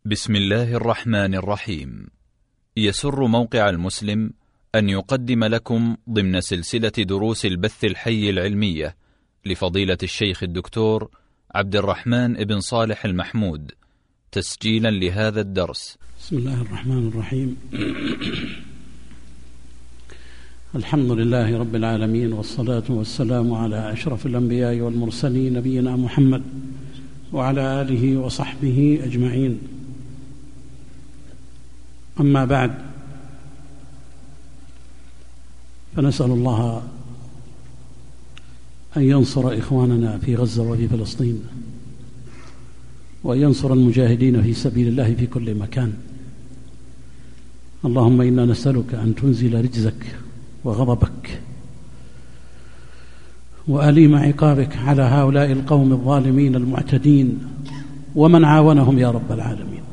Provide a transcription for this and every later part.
بسم الله الرحمن الرحيم. يسر موقع المسلم أن يقدم لكم ضمن سلسلة دروس البث الحي العلمية لفضيلة الشيخ الدكتور عبد الرحمن بن صالح المحمود تسجيلا لهذا الدرس. بسم الله الرحمن الرحيم. الحمد لله رب العالمين، والصلاة والسلام على أشرف الأنبياء والمرسلين نبينا محمد وعلى آله وصحبه أجمعين. أما بعد، فنسأل الله أن ينصر إخواننا في غزة وفي فلسطين، وأن ينصر المجاهدين في سبيل الله في كل مكان. اللهم إنا نسألك أن تنزل رجزك وغضبك وأليم عقابك على هؤلاء القوم الظالمين المعتدين ومن عاونهم يا رب العالمين.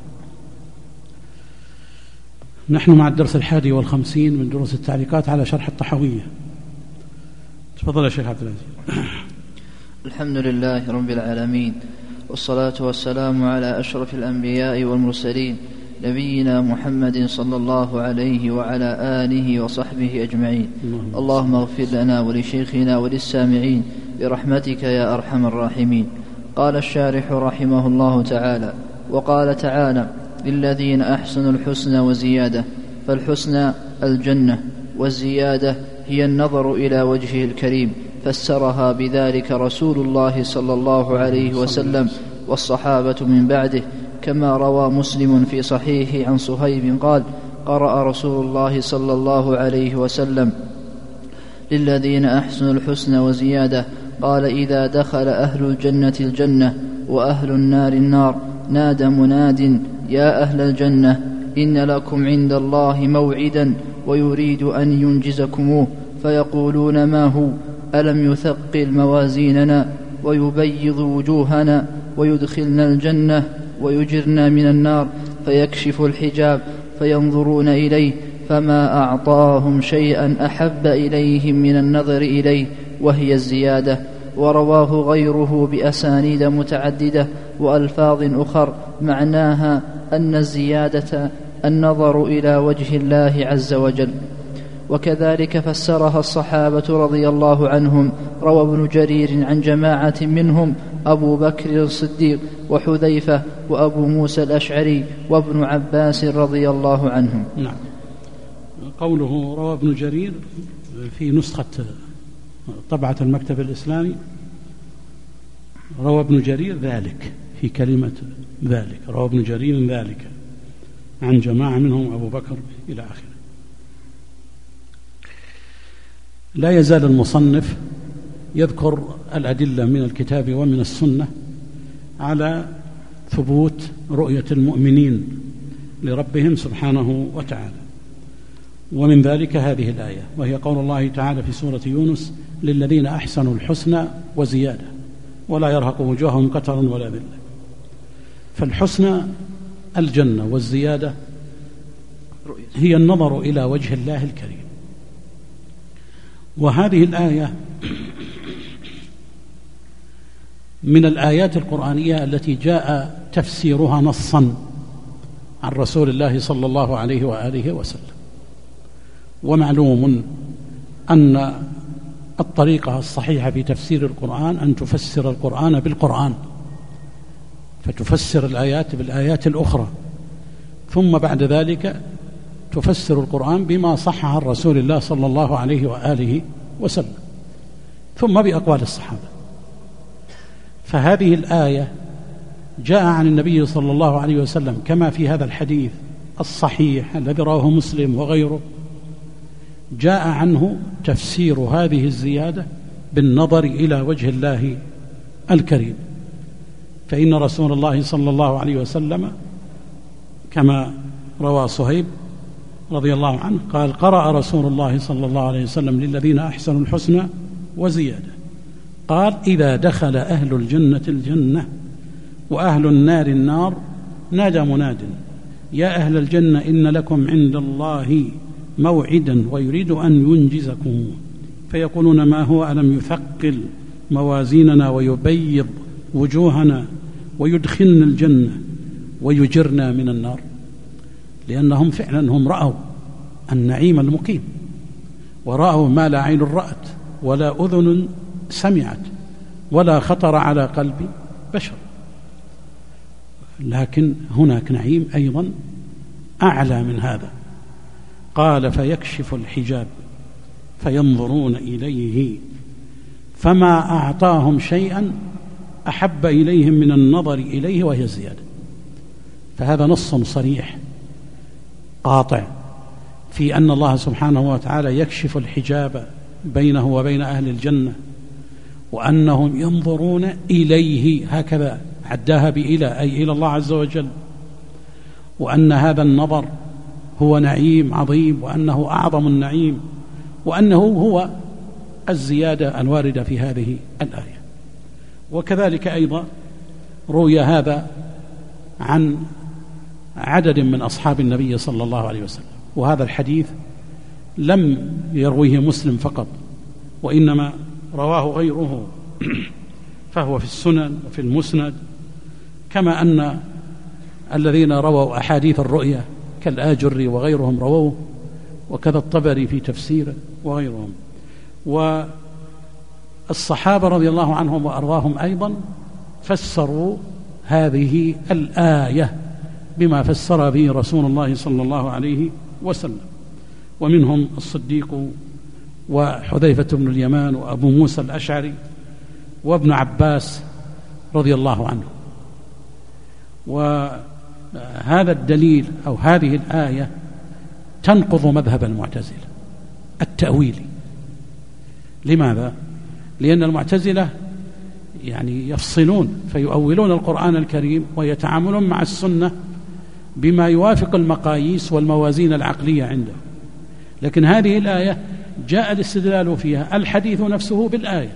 نحن مع الدرس 51 من دروس التعليقات على شرح الطحاوية. تفضل يا شيخ عبد العزيز. الحمد لله رب العالمين، والصلاة والسلام على أشرف الأنبياء والمرسلين نبينا محمد صلى الله عليه وعلى آله وصحبه أجمعين. اللهم اغفر لنا ولشيخنا وللسامعين برحمتك يا أرحم الراحمين. قال الشارح رحمه الله تعالى: وقال تعالى: للذين أحسنوا الحسنى وزيادة، فالحسنى الجنة، والزيادة هي النظر إلى وجهه الكريم، فسرها بذلك رسول الله صلى الله عليه وسلم والصحابة من بعده، كما روى مسلم في صحيحه عن صهيب قال: قرأ رسول الله صلى الله عليه وسلم: للذين أحسنوا الحسنى وزيادة. قال: إذا دخل أهل الجنة الجنة وأهل النار النار، نادى مناد: يا أهل الجنة، إن لكم عند الله موعدا ويريد أن ينجزكموه. فيقولون: ما هو؟ ألم يثقل موازيننا ويبيض وجوهنا ويدخلنا الجنة ويجرنا من النار؟ فيكشف الحجاب فينظرون إليه، فما أعطاهم شيئا أحب إليهم من النظر إليه، وهي الزيادة. ورواه غيره بأسانيد متعددة وألفاظ أخر معناها أن الزيادة النظر إلى وجه الله عز وجل. وكذلك فسرها الصحابة رضي الله عنهم. روى ابن جرير عن جماعة منهم أبو بكر الصديق وحذيفة وأبو موسى الأشعري وابن عباس رضي الله عنهم. نعم. قوله روى ابن جرير في نسخة طبعة المكتب الإسلامي، روى ابن جرير ذلك في كلمة ذلك، روى ابن جرير ذلك عن جماعة منهم أبو بكر إلى آخره. لا يزال المصنف يذكر الأدلة من الكتاب ومن السنة على ثبوت رؤية المؤمنين لربهم سبحانه وتعالى، ومن ذلك هذه الآية، وهي قول الله تعالى في سورة يونس: للذين أحسنوا الحسنى وزيادة ولا يرهق وجوههم قتر ولا ذلة. فالحسنى الجنة، والزيادة هي النظر إلى وجه الله الكريم. وهذه الآية من الآيات القرآنية التي جاء تفسيرها نصا عن رسول الله صلى الله عليه وآله وسلم. ومعلوم أن الطريقة الصحيحة في تفسير القرآن أن تفسر القرآن بالقرآن، فتفسر الآيات بالآيات الأخرى، ثم بعد ذلك تفسر القرآن بما صح عن رسول الله صلى الله عليه وآله وسلم، ثم بأقوال الصحابة. فهذه الآية جاء عن النبي صلى الله عليه وسلم كما في هذا الحديث الصحيح الذي رواه مسلم وغيره، جاء عنه تفسير هذه الزيادة بالنظر إلى وجه الله الكريم. فإن رسول الله صلى الله عليه وسلم كما روى صهيب رضي الله عنه قال: قرأ رسول الله صلى الله عليه وسلم: للذين أحسنوا الحسنى وزيادة. قال: إذا دخل أهل الجنة الجنة وأهل النار النار، نادى مناد: يا أهل الجنة، إن لكم عند الله موعدا ويريد أن ينجزكم. فيقولون: ما هو؟ ألم يثقل موازيننا ويبيض وجوهنا ويدخلنا الجنة ويجرنا من النار، لأنهم فعلا هم رأوا النعيم المقيم، ورأوا ما لا عين رأت ولا أذن سمعت ولا خطر على قلب بشر. لكن هناك نعيم أيضا أعلى من هذا. قال فيكشف الحجاب فينظرون إليه فما أعطاهم شيئا أحب إليهم من النظر إليه وهي الزيادة. فهذا نص صريح قاطع في أن الله سبحانه وتعالى يكشف الحجاب بينه وبين أهل الجنة، وأنهم ينظرون إليه، هكذا عداها بإلى، أي إلى الله عز وجل، وأن هذا النظر هو نعيم عظيم، وأنه أعظم النعيم، وأنه هو الزيادة الواردة في هذه الآية. وكذلك أيضا روي هذا عن عدد من أصحاب النبي صلى الله عليه وسلم، وهذا الحديث لم يرويه مسلم فقط، وإنما رواه غيره، فهو في السنن وفي المسند، كما أن الذين رووا أحاديث الرؤيا كالآجري وغيرهم رووه، وكذا الطبري في تفسيره وغيرهم. والصحابة رضي الله عنهم وأرضاهم أيضا فسروا هذه الآية بما فسر به رسول الله صلى الله عليه وسلم، ومنهم الصديق وحذيفة بن اليمان وأبو موسى الأشعري وابن عباس رضي الله عنه. وهذا الدليل أو هذه الآية تنقض مذهب المعتزلة التأويلي. لماذا؟ لأن المعتزلة يعني يفصلون فيؤولون القرآن الكريم ويتعاملون مع السنة بما يوافق المقاييس والموازين العقلية عنده، لكن هذه الآية جاء الاستدلال فيها الحديث نفسه بالآية.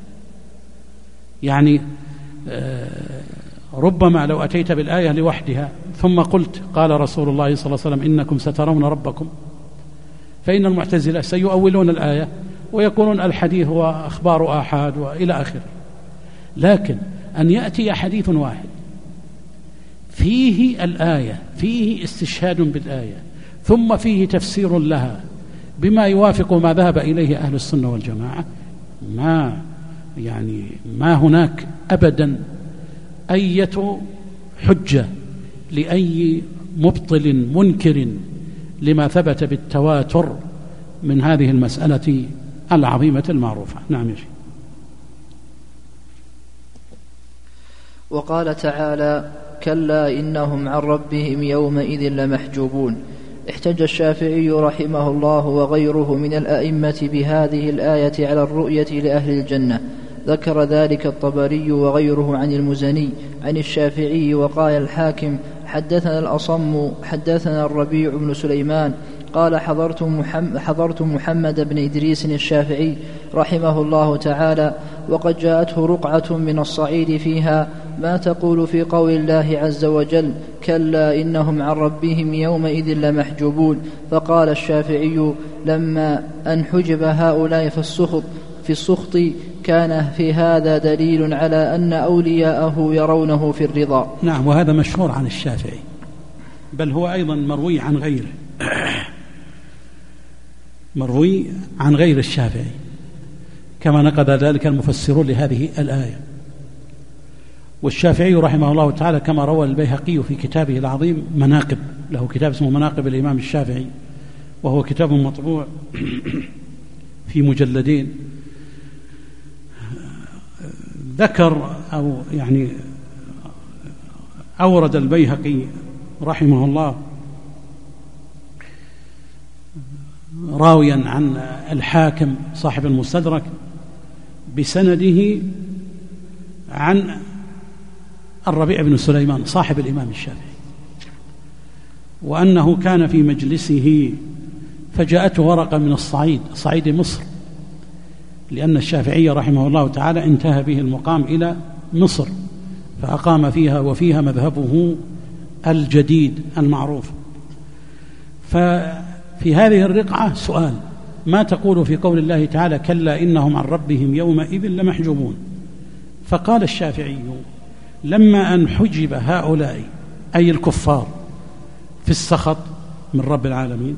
يعني ربما لو أتيت بالآية لوحدها ثم قلت قال رسول الله صلى الله عليه وسلم إنكم سترون ربكم، فإن المعتزلة سيؤولون الآية ويقولون الحديث هو أخبار آحاد وإلى آخره. لكن أن يأتي حديث واحد فيه الآية، فيه استشهاد بالآية، ثم فيه تفسير لها بما يوافق ما ذهب إليه أهل السنة والجماعة، ما هناك أبدا أية حجة لأي مبطل منكر لما ثبت بالتواتر من هذه المسألة العظيمة المعروفة. نعم يا شيخ. وقال تعالى كلا إنهم عن ربهم يومئذ لمحجوبون. احتج الشافعي رحمه الله وغيره من الأئمة بهذه الآية على الرؤية لأهل الجنة. ذكر ذلك الطبري وغيره عن المزني عن الشافعي. وقال الحاكم حدثنا الأصم حدثنا الربيع بن سليمان قال حضرت محمد بن إدريس الشافعي رحمه الله تعالى وقد جاءته رقعة من الصعيد فيها ما تقول في قول الله عز وجل كلا إنهم عن ربهم يومئذ لمحجوبون. فقال الشافعي لما أن حجب هؤلاء في السخط كان في هذا دليل على أن أولياءه يرونه في الرضا. نعم، وهذا مشهور عن الشافعي، بل هو أيضا مروي عن غيره، مروي عن غير الشافعي، كما نقد ذلك المفسرون لهذه الآية. والشافعي رحمه الله تعالى كما روى البيهقي في كتابه العظيم مناقب، له كتاب اسمه مناقب الإمام الشافعي، وهو كتاب مطبوع في مجلدين. ذكر أو يعني أورد البيهقي رحمه الله راويا عن الحاكم صاحب المستدرك بسنده عن الربيع بن سليمان صاحب الإمام الشافعي، وأنه كان في مجلسه فجاءته ورقة من صعيد مصر، لأن الشافعي رحمه الله تعالى انتهى به المقام إلى مصر فأقام فيها، وفيها مذهبه الجديد المعروف. ففي هذه الرقعة سؤال: ما تقول في قول الله تعالى كلا إنهم عن ربهم يومئذ لمحجوبون؟ فقال الشافعي: لما أن حجب هؤلاء أي الكفار في السخط من رب العالمين،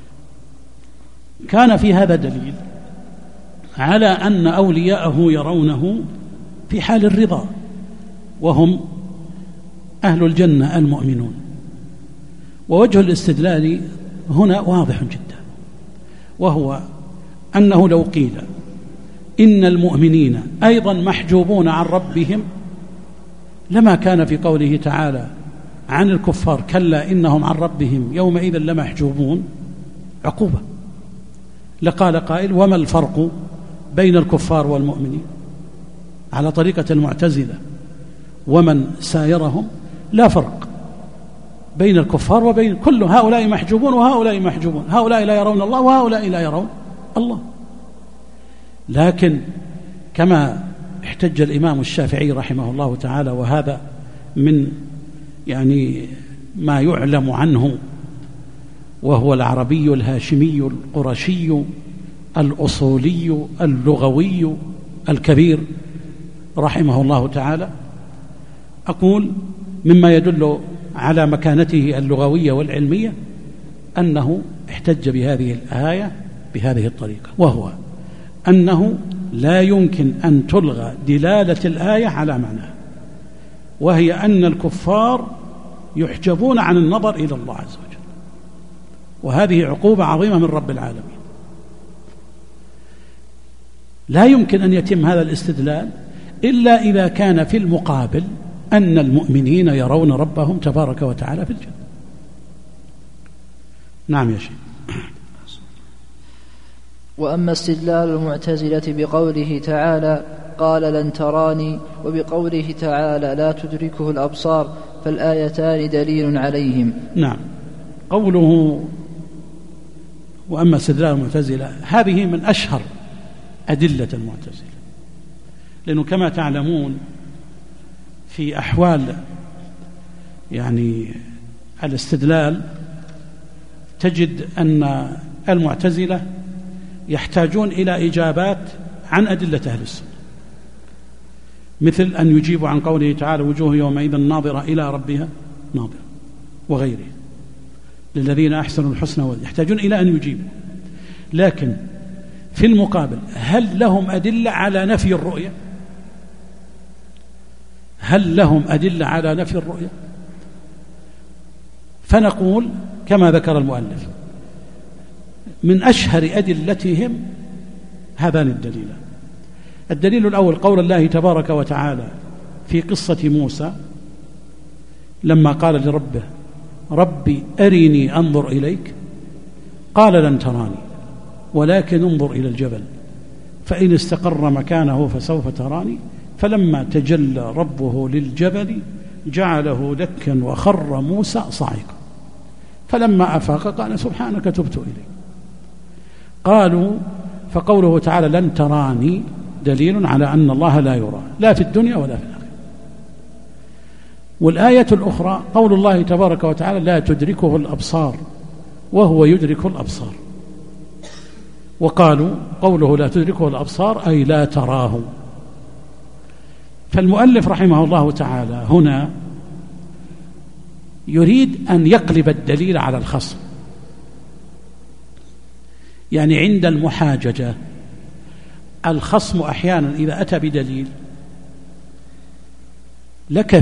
كان في هذا دليل على أن أولياءه يرونه في حال الرضا، وهم أهل الجنة المؤمنون. ووجه الاستدلال هنا واضح جدا، وهو أنه لو قيل إن المؤمنين أيضا محجوبون عن ربهم لما كان في قوله تعالى عن الكفار كلا إنهم عن ربهم يومئذ لمحجوبون عقوبة. لقال قائل وما الفرق بين الكفار والمؤمنين؟ على طريقة المعتزلة ومن سايرهم لا فرق بين الكفار وبين كل هؤلاء محجوبون وهؤلاء محجوبون، هؤلاء لا يرون الله وهؤلاء لا يرون الله. لكن كما احتج الإمام الشافعي رحمه الله تعالى، وهذا من ما يعلم عنه، وهو العربي الهاشمي القرشي الأصولي اللغوي الكبير رحمه الله تعالى، أقول مما يدل على مكانته اللغوية والعلمية أنه احتج بهذه الآية بهذه الطريقة، وهو أنه لا يمكن أن تلغى دلالة الآية على معناها، وهي أن الكفار يحجبون عن النظر إلى الله عز وجل، وهذه عقوبة عظيمة من رب العالمين. لا يمكن أن يتم هذا الاستدلال إلا إذا كان في المقابل أن المؤمنين يرون ربهم تبارك وتعالى في الجنة. نعم يا شيخ. وأما استدلال المعتزلة بقوله تعالى قال لن تراني وبقوله تعالى لا تدركه الأبصار فالآيتان دليل عليهم. نعم، قوله وأما استدلال المعتزلة هذه من أشهر أدلة المعتزلة، لأنه كما تعلمون في أحوال الاستدلال تجد أن المعتزلة يحتاجون إلى إجابات عن أدلة أهل السنة، مثل أن يجيبوا عن قوله تعالى وجوه يومئذ ناظرة إلى ربها ناظرة وغيره، للذين أحسنوا الحسنى، يحتاجون إلى أن يجيبوا. لكن في المقابل هل لهم أدلة على نفي الرؤية؟ هل لهم أدلة على نفي الرؤية؟ فنقول كما ذكر المؤلف من أشهر أدلتهم هذان الدليلان. الدليل الأول قول الله تبارك وتعالى في قصة موسى لما قال لربه ربي أرني أنظر إليك، قال لن تراني ولكن انظر إلى الجبل فإن استقر مكانه فسوف تراني، فلما تجلى ربه للجبل جعله دكا وخر موسى صاعقا فلما أفاق قال سبحانك تبت إليك. قالوا فقوله تعالى لن تراني دليل على أن الله لا يرى لا في الدنيا ولا في الآخرة. والآية الأخرى قول الله تبارك وتعالى لا تدركه الأبصار وهو يدرك الأبصار، وقالوا قوله لا تدركه الأبصار أي لا تراه. فالمؤلف رحمه الله تعالى هنا يريد أن يقلب الدليل على الخصم، عند المحاججة الخصم أحيانا إذا أتى بدليل لك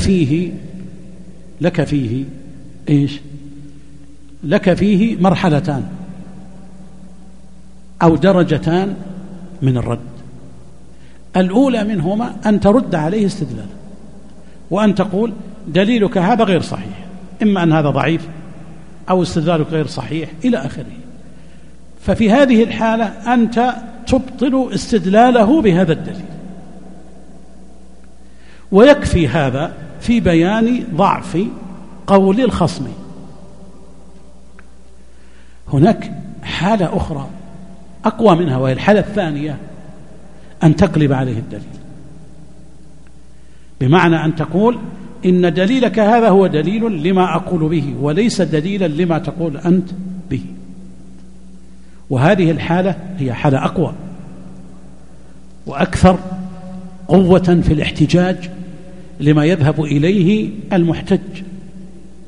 فيه مرحلتان أو درجتان من الرد. الأولى منهما أن ترد عليه استدلالا، وأن تقول دليلك هذا غير صحيح، إما أن هذا ضعيف أو استدلالك غير صحيح إلى آخره. ففي هذه الحالة أنت تبطل استدلاله بهذا الدليل، ويكفي هذا في بيان ضعف قول الخصم. هناك حالة أخرى أقوى منها، وهي الحالة الثانية، أن تقلب عليه الدليل، بمعنى أن تقول إن دليلك هذا هو دليل لما أقول به وليس دليلا لما تقول أنت به. وهذه الحالة هي حالة أقوى وأكثر قوة في الاحتجاج لما يذهب إليه المحتج،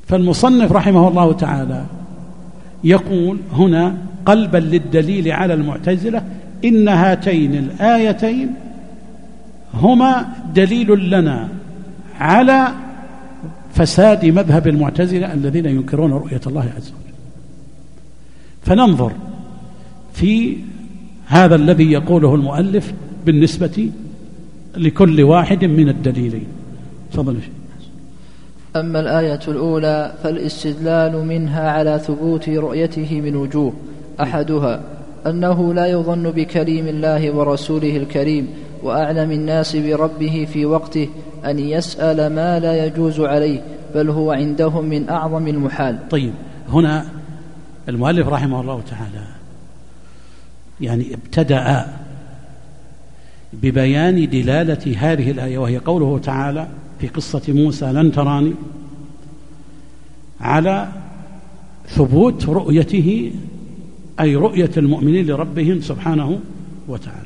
فالمصنف رحمه الله تعالى يقول هنا قلبا للدليل على المعتزلة إن هاتين الآيتين هما دليل لنا على فساد مذهب المعتزلة الذين ينكرون رؤية الله عز وجل. فننظر في هذا الذي يقوله المؤلف بالنسبة لكل واحد من الدليلين. تفضل يا شيخ. أما الآية الأولى فالاستدلال منها على ثبوت رؤيته من وجوه، أحدها أنه لا يظن بكليم الله ورسوله الكريم وأعلم الناس بربه في وقته أن يسأل ما لا يجوز عليه، بل هو عندهم من أعظم المحال. طيب، هنا المؤلف رحمه الله تعالى يعني ابتدأ ببيان دلالة هذه الآية، وهي قوله تعالى في قصة موسى لن تراني، على ثبوت رؤيته، أي رؤية المؤمنين لربهم سبحانه وتعالى.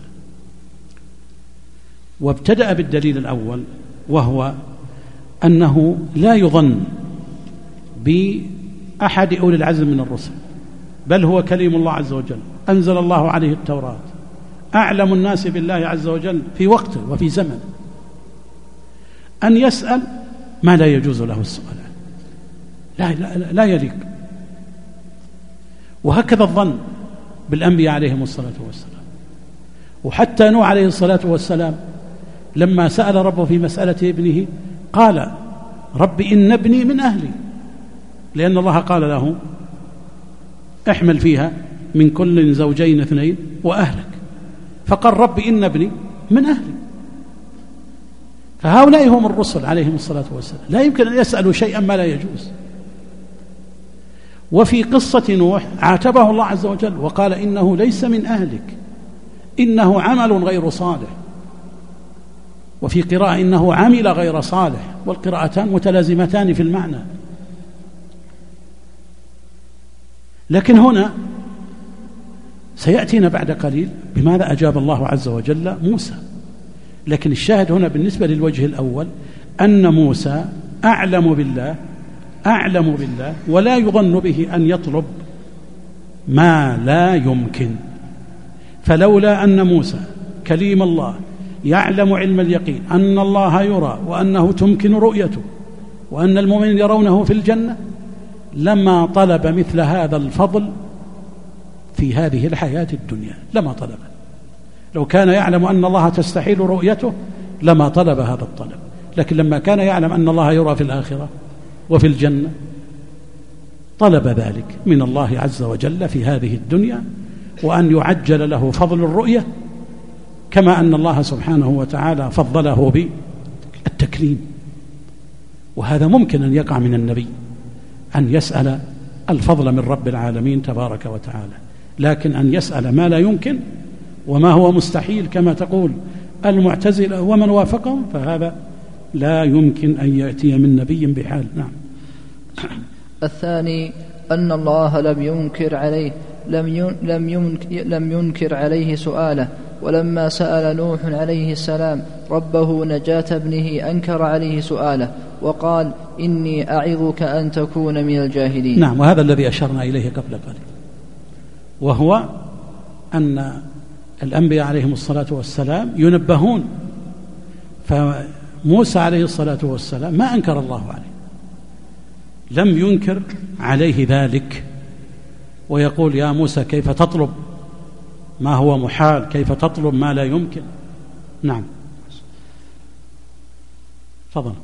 وابتدأ بالدليل الأول، وهو أنه لا يظن بأحد أولي العزم من الرسل، بل هو كليم الله عز وجل، أنزل الله عليه التوراة، أعلم الناس بالله عز وجل في وقته وفي زمنه، أن يسأل ما لا يجوز له السؤال لا يليق. وهكذا الظن بالأنبياء عليهم الصلاة والسلام. وحتى نوح عليه الصلاة والسلام لما سأل ربه في مسألة ابنه قال رب إن ابني من أهلي، لأن الله قال له احمل فيها من كل زوجين اثنين وأهلك، فقال رب إن ابني من أهلي. فهؤلاء هم الرسل عليهم الصلاة والسلام، لا يمكن أن يسألوا شيئا ما لا يجوز. وفي قصة نوح عاتبه الله عز وجل وقال إنه ليس من أهلك، إنه عمل غير صالح، وفي قراءة إنه عمل غير صالح، والقراءتان متلازمتان في المعنى. لكن هنا سيأتينا بعد قليل بماذا أجاب الله عز وجل موسى. لكن الشاهد هنا بالنسبة للوجه الأول أن موسى أعلم بالله ولا يظن به أن يطلب ما لا يمكن. فلولا أن موسى كليم الله يعلم علم اليقين أن الله يرى وأنه تمكن رؤيته وأن المؤمنين يرونه في الجنة لما طلب مثل هذا الفضل في هذه الحياة الدنيا، لما طلب. لو كان يعلم أن الله تستحيل رؤيته لما طلب هذا الطلب، لكن لما كان يعلم أن الله يرى في الآخرة وفي الجنة طلب ذلك من الله عز وجل في هذه الدنيا، وأن يعجل له فضل الرؤية، كما أن الله سبحانه وتعالى فضله بالتكريم. وهذا ممكن أن يقع من النبي، أن يسأل الفضل من رب العالمين تبارك وتعالى، لكن أن يسأل ما لا يمكن وما هو مستحيل كما تقول المعتزلة ومن وافقهم، فهذا لا يمكن أن يأتي من نبي بحال. نعم. الثاني أن الله لم ينكر عليه سؤاله، ولما سأل نوح عليه السلام ربه نجاة ابنه أنكر عليه سؤاله وقال إني أعظك أن تكون من الجاهلين. نعم، وهذا الذي أشرنا إليه قبل قليل، وهو أن الأنبياء عليهم الصلاة والسلام ينبهون، فموسى عليه الصلاة والسلام ما أنكر الله عليه، لم ينكر عليه ذلك، ويقول يا موسى كيف تطلب ما هو محال، كيف تطلب ما لا يمكن. نعم، تفضل.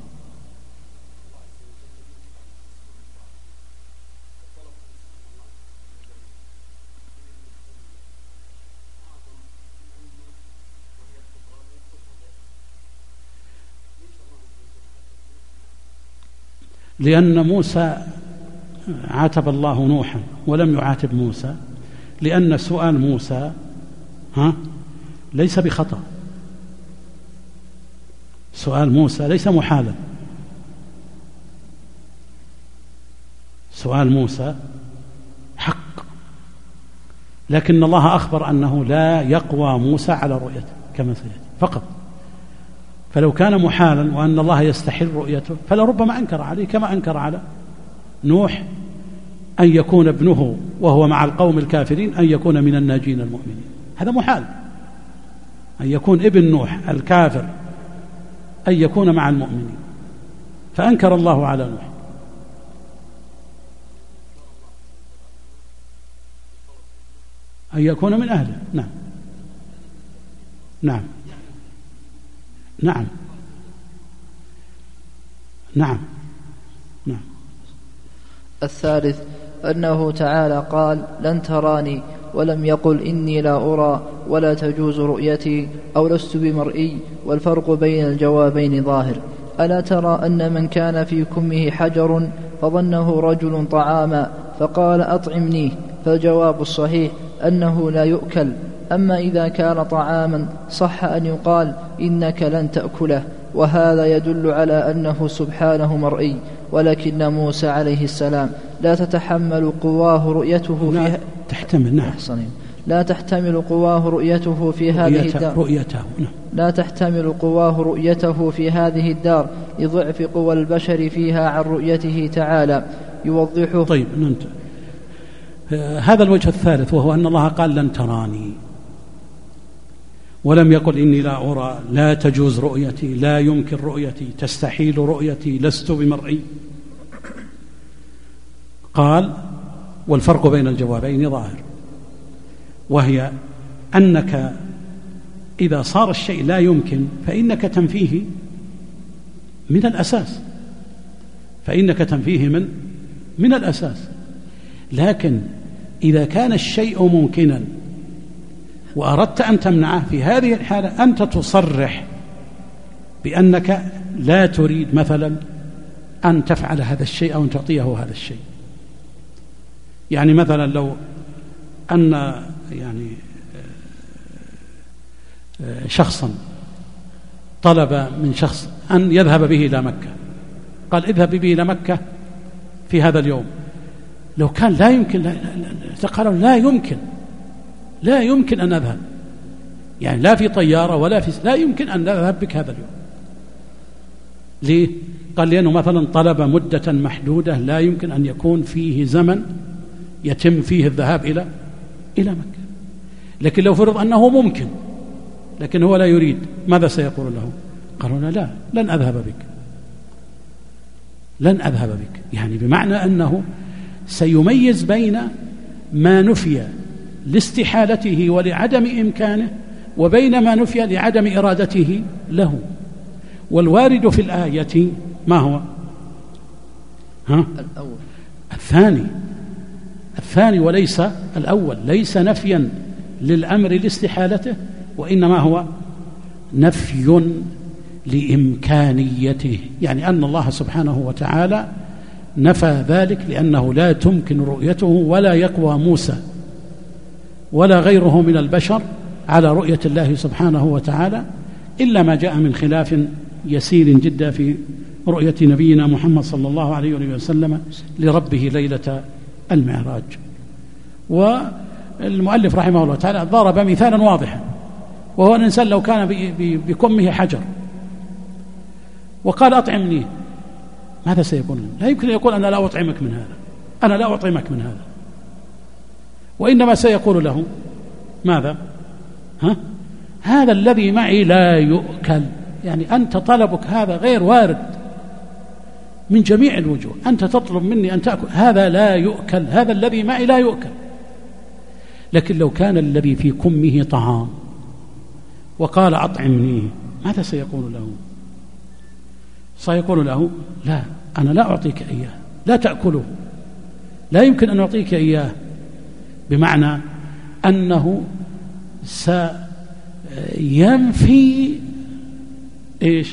لأن موسى عاتب الله نوحا ولم يعاتب موسى، لأن سؤال موسى ليس بخطأ، سؤال موسى ليس محالا، سؤال موسى حق، لكن الله أخبر أنه لا يقوى موسى على رؤيته كما سيأتي فقط. فلو كان محالا وأن الله يستحيل رؤيته فلربما أنكر عليه كما أنكر على نوح أن يكون ابنه وهو مع القوم الكافرين أن يكون من الناجين المؤمنين، هذا محال. أن يكون ابن نوح الكافر أن يكون مع المؤمنين، فأنكر الله على نوح. أن يكون من أهله. نعم نعم نعم نعم نعم. الثالث أنه تعالى قال لن تراني، ولم يقل إني لا أرى ولا تجوز رؤيتي أو لست بمرئي، والفرق بين الجوابين ظاهر. ألا ترى أن من كان في كمه حجر فظنه رجل طعاما فقال أطعمنيه، فالجواب الصحيح أنه لا يؤكل. أما إذا كان طعاما صح أن يقال إنك لن تأكله، وهذا يدل على أنه سبحانه مرئي. ولكن موسى عليه السلام لا تتحمل قواه رؤيته لا تحتمل. نعم. لا تحتمل قواه رؤيته في هذه الدار. لا تحتمل قواه رؤيته في هذه الدار لضعف قوى البشر فيها عن رؤيته تعالى يوضحه. طيب ننتهي. هذا الوجه الثالث، وهو أن الله قال لن تراني، ولم يقل إني لا أرى، لا تجوز رؤيتي، لا يمكن رؤيتي، تستحيل رؤيتي، لست بمرئي. قال والفرق بين الجوابين ظاهر، وهي أنك إذا صار الشيء لا يمكن فإنك تنفيه من الأساس، فإنك تنفيه من الأساس. لكن إذا كان الشيء ممكنا وأردت أن تمنعه، في هذه الحالة أنت تصرح بأنك لا تريد مثلا أن تفعل هذا الشيء أو أن تعطيه هذا الشيء. يعني مثلا لو أن يعني شخصا طلب من شخص أن يذهب به إلى مكة، قال اذهب به إلى مكة في هذا اليوم، لو كان لا يمكن، قالوا لا يمكن أن أذهب، يعني لا في طيارة ولا في، لا يمكن أن أذهب بك هذا اليوم. ليه؟ قال لأنه مثلا طلب مدة محدودة لا يمكن أن يكون فيه زمن يتم فيه الذهاب إلى مكة. لكن لو فرض أنه ممكن لكن هو لا يريد، ماذا سيقول له؟ قالوا لا لن أذهب بك، يعني بمعنى أنه سيميز بين ما نفي لاستحالته ولعدم إمكانه وبين ما نفي لعدم إرادته له. والوارد في الآية ما هو؟ الثاني وليس الأول، ليس نفيا للأمر لاستحالته، وإنما هو نفي لإمكانيته، يعني أن الله سبحانه وتعالى نفى ذلك لأنه لا تمكن رؤيته، ولا يقوى موسى ولا غيره من البشر على رؤية الله سبحانه وتعالى إلا ما جاء من خلاف يسير جدا في رؤية نبينا محمد صلى الله عليه وسلم لربه ليلة المعراج. والمؤلف رحمه الله تعالى ضرب مثالا واضحا، وهو الإنسان لو كان بكمه حجر وقال أطعمني، ماذا سيقول؟ لا يمكن يقول أنا لا أطعمك من هذا، أنا لا أطعمك من هذا، وإنما سيقول له ماذا؟ هذا الذي معي لا يؤكل، يعني أنت طلبك هذا غير وارد من جميع الوجوه، أنت تطلب مني أن تأكل، هذا لا يؤكل، هذا الذي معي لا يؤكل. لكن لو كان الذي في كمه طعام وقال أطعمني، ماذا سيقول له؟ سيقول له لا، أنا لا أعطيك إياه، لا تأكله، لا يمكن أن أعطيك إياه، بمعنى أنه سينفي إيش؟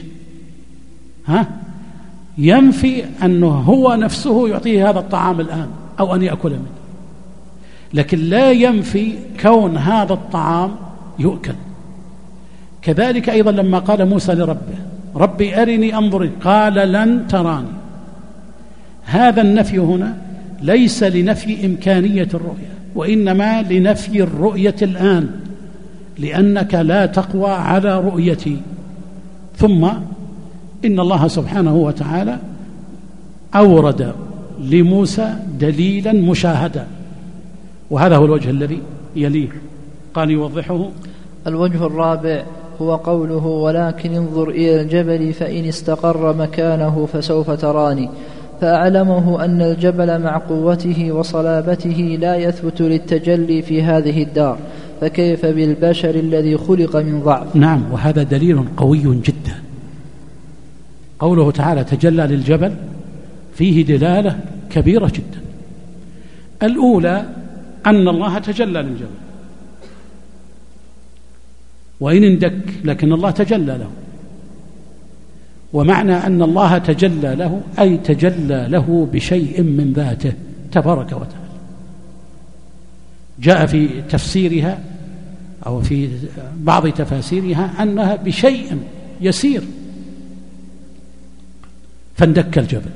ينفي أنه هو نفسه يعطيه هذا الطعام الآن أو أن يأكل منه، لكن لا ينفي كون هذا الطعام يؤكل. كذلك أيضا لما قال موسى لربه ربي أرني أنظر، قال لن تراني، هذا النفي هنا ليس لنفي إمكانية الرؤية، وإنما لنفي الرؤية الآن، لأنك لا تقوى على رؤيتي. ثم إن الله سبحانه وتعالى أورد لموسى دليلا مشاهدا، وهذا هو الوجه الذي يليه. قال يوضحه: الوجه الرابع هو قوله: ولكن انظر إلى الجبل فإن استقر مكانه فسوف تراني، فأعلمه أن الجبل مع قوته وصلابته لا يثبت للتجلي في هذه الدار، فكيف بالبشر الذي خلق من ضعف. نعم، وهذا دليل قوي جدا. قوله تعالى تجلى للجبل فيه دلالة كبيرة جدا. الأولى أن الله تجلى للجبل، وإن اندك لكن الله تجلى له، ومعنى أن الله تجلى له أي تجلى له بشيء من ذاته تبارك وتعالى. جاء في تفسيرها أو في بعض تفاسيرها أنها بشيء يسير فاندك الجبل،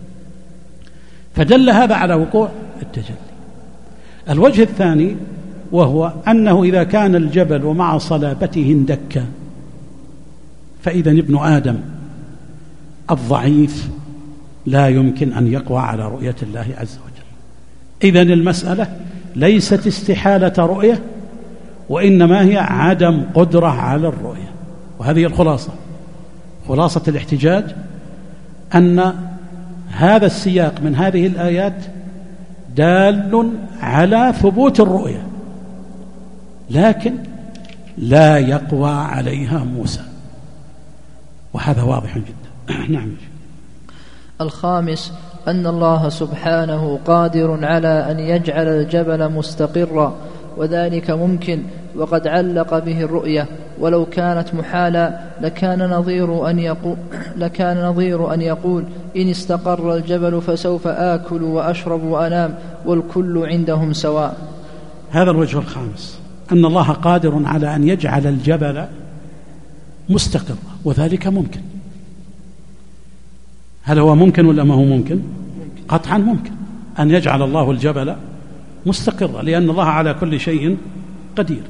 فدل هذا على وقوع التجلي. الوجه الثاني وهو أنه إذا كان الجبل ومع صلابته اندك، فإذا ابن آدم الضعيف لا يمكن أن يقوى على رؤية الله عز وجل. إذن المسألة ليست استحالة رؤية، وإنما هي عدم قدرة على الرؤية. وهذه الخلاصة، خلاصة الاحتجاج أن هذا السياق من هذه الآيات دال على ثبوت الرؤية، لكن لا يقوى عليها موسى، وهذا واضح جدا. نعم. الخامس أن الله سبحانه قادر على أن يجعل الجبل مستقرا، وذلك ممكن، وقد علق به الرؤية، ولو كانت محالا لكان نظير أن يقول إن استقر الجبل فسوف آكل وأشرب وأنام والكل عندهم سواء. هذا الوجه الخامس، أن الله قادر على أن يجعل الجبل مستقرا، وذلك ممكن. هل هو ممكن ولا ما هو ممكن؟ قطعا ممكن أن يجعل الله الجبل مستقرا، لأن الله على كل شيء قدير.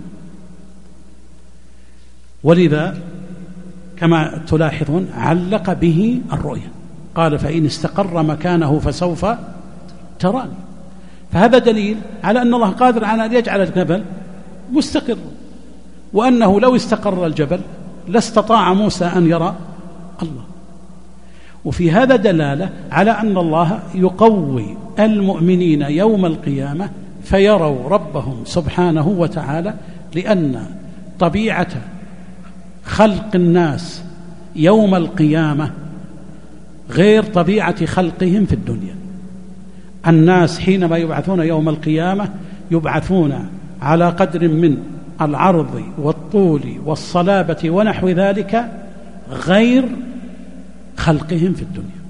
ولذا كما تلاحظون علق به الرؤية، قال فإن استقر مكانه فسوف تراني، فهذا دليل على أن الله قادر على أن يجعل الجبل مستقرا، وأنه لو استقر الجبل لاستطاع موسى أن يرى الله. وفي هذا دلالة على أن الله يقوي المؤمنين يوم القيامة فيروا ربهم سبحانه وتعالى، لأن طبيعة خلق الناس يوم القيامة غير طبيعة خلقهم في الدنيا. الناس حينما يبعثون يوم القيامة يبعثون على قدر من العرض والطول والصلابة ونحو ذلك غير خلقهم في الدنيا.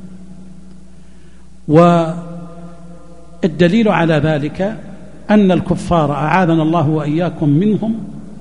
والدليل على ذلك أن الكفار أعاذنا الله وإياكم منهم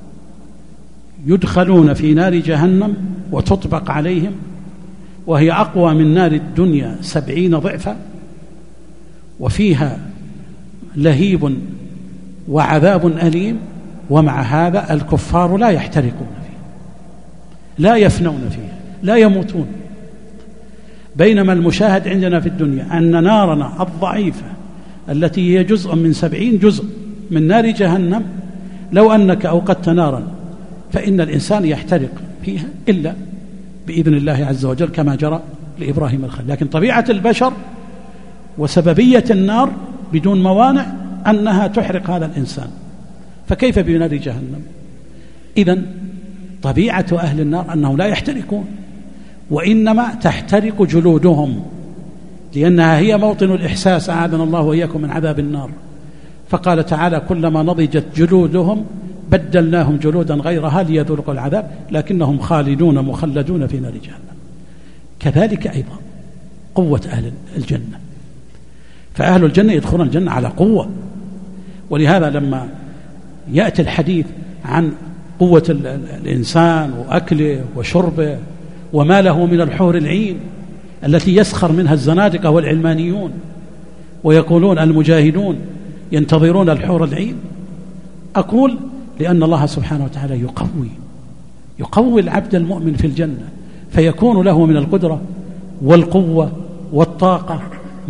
يدخلون في نار جهنم وتطبق عليهم، وهي أقوى من نار الدنيا 70 ضعفا، وفيها لهيب وعذاب أليم، ومع هذا الكفار لا يحترقون فيه، لا يفنون فيه، لا يموتون. بينما المشاهد عندنا في الدنيا أن نارنا الضعيفة التي هي جزء من 70 جزء من نار جهنم، لو أنك أوقدت نارا فإن الإنسان يحترق فيها إلا بإذن الله عز وجل كما جرى لإبراهيم الخليل. لكن طبيعة البشر وسببية النار بدون موانع أنها تحرق هذا الإنسان، فكيف بنار جهنم؟ إذن طبيعة أهل النار أنهم لا يحترقون، وإنما تحترق جلودهم، لأنها هي موطن الإحساس، أعاذنا الله وإياكم من عذاب النار. فقال تعالى كلما نضجت جلودهم بدلناهم جلودا غيرها ليذوقوا العذاب لكنهم خالدون مخلدون في نار جهنم. كذلك أيضا قوة أهل الجنة، فأهل الجنة يدخلون الجنة على قوة. ولهذا لما يأتي الحديث عن قوة الإنسان وأكله وشربه وما له من الحور العين التي يسخر منها الزنادقة والعلمانيون، ويقولون المجاهدون ينتظرون الحور العين، أقول لأن الله سبحانه وتعالى يقوي العبد المؤمن في الجنة، فيكون له من القدرة والقوة والطاقة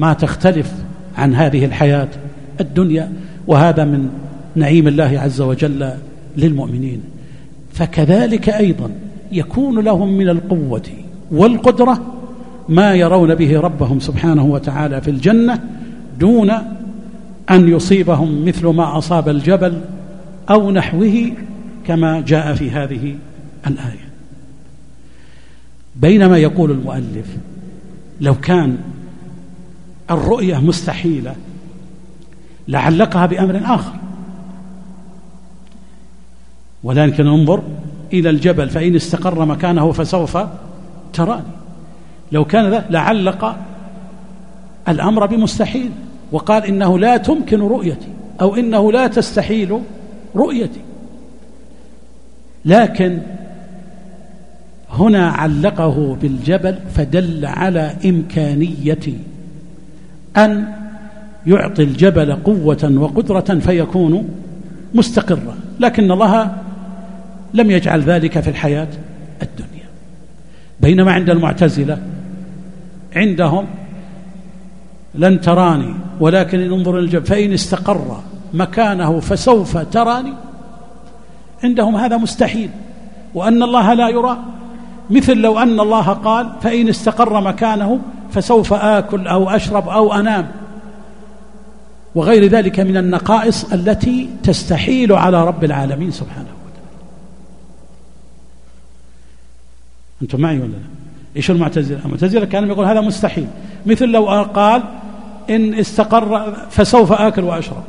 ما تختلف عن هذه الحياة الدنيا، وهذا من نعيم الله عز وجل للمؤمنين. فكذلك أيضا يكون لهم من القوة والقدرة ما يرون به ربهم سبحانه وتعالى في الجنة دون أن يصيبهم مثل ما أصاب الجبل أو نحوه كما جاء في هذه الآية. بينما يقول المؤلف لو كان الرؤية مستحيلة لعلقها بأمر آخر، ولكن انظر إلى الجبل فإن استقر مكانه فسوف تراني. لو كان ذا لعلق الأمر بمستحيل وقال إنه لا تمكن رؤيتي أو إنه لا تستحيل رؤيتي، لكن هنا علقه بالجبل فدل على إمكانية أن يعطي الجبل قوة وقدرة فيكون مستقرا، لكن الله لم يجعل ذلك في الحياة الدنيا. بينما عند المعتزلة عندهم لن تراني ولكن انظر الجبل فإن استقر مكانه فسوف تراني، عندهم هذا مستحيل وأن الله لا يرى، مثل لو أن الله قال فإن استقر مكانه فسوف آكل أو أشرب أو أنام، وغير ذلك من النقائص التي تستحيل على رب العالمين سبحانه وتعالى. أنتم معي ولا لا؟ إيش المعتزلة؟ المعتزلة كانوا يقول هذا مستحيل، مثل لو قال إن استقر فسوف آكل وأشرب،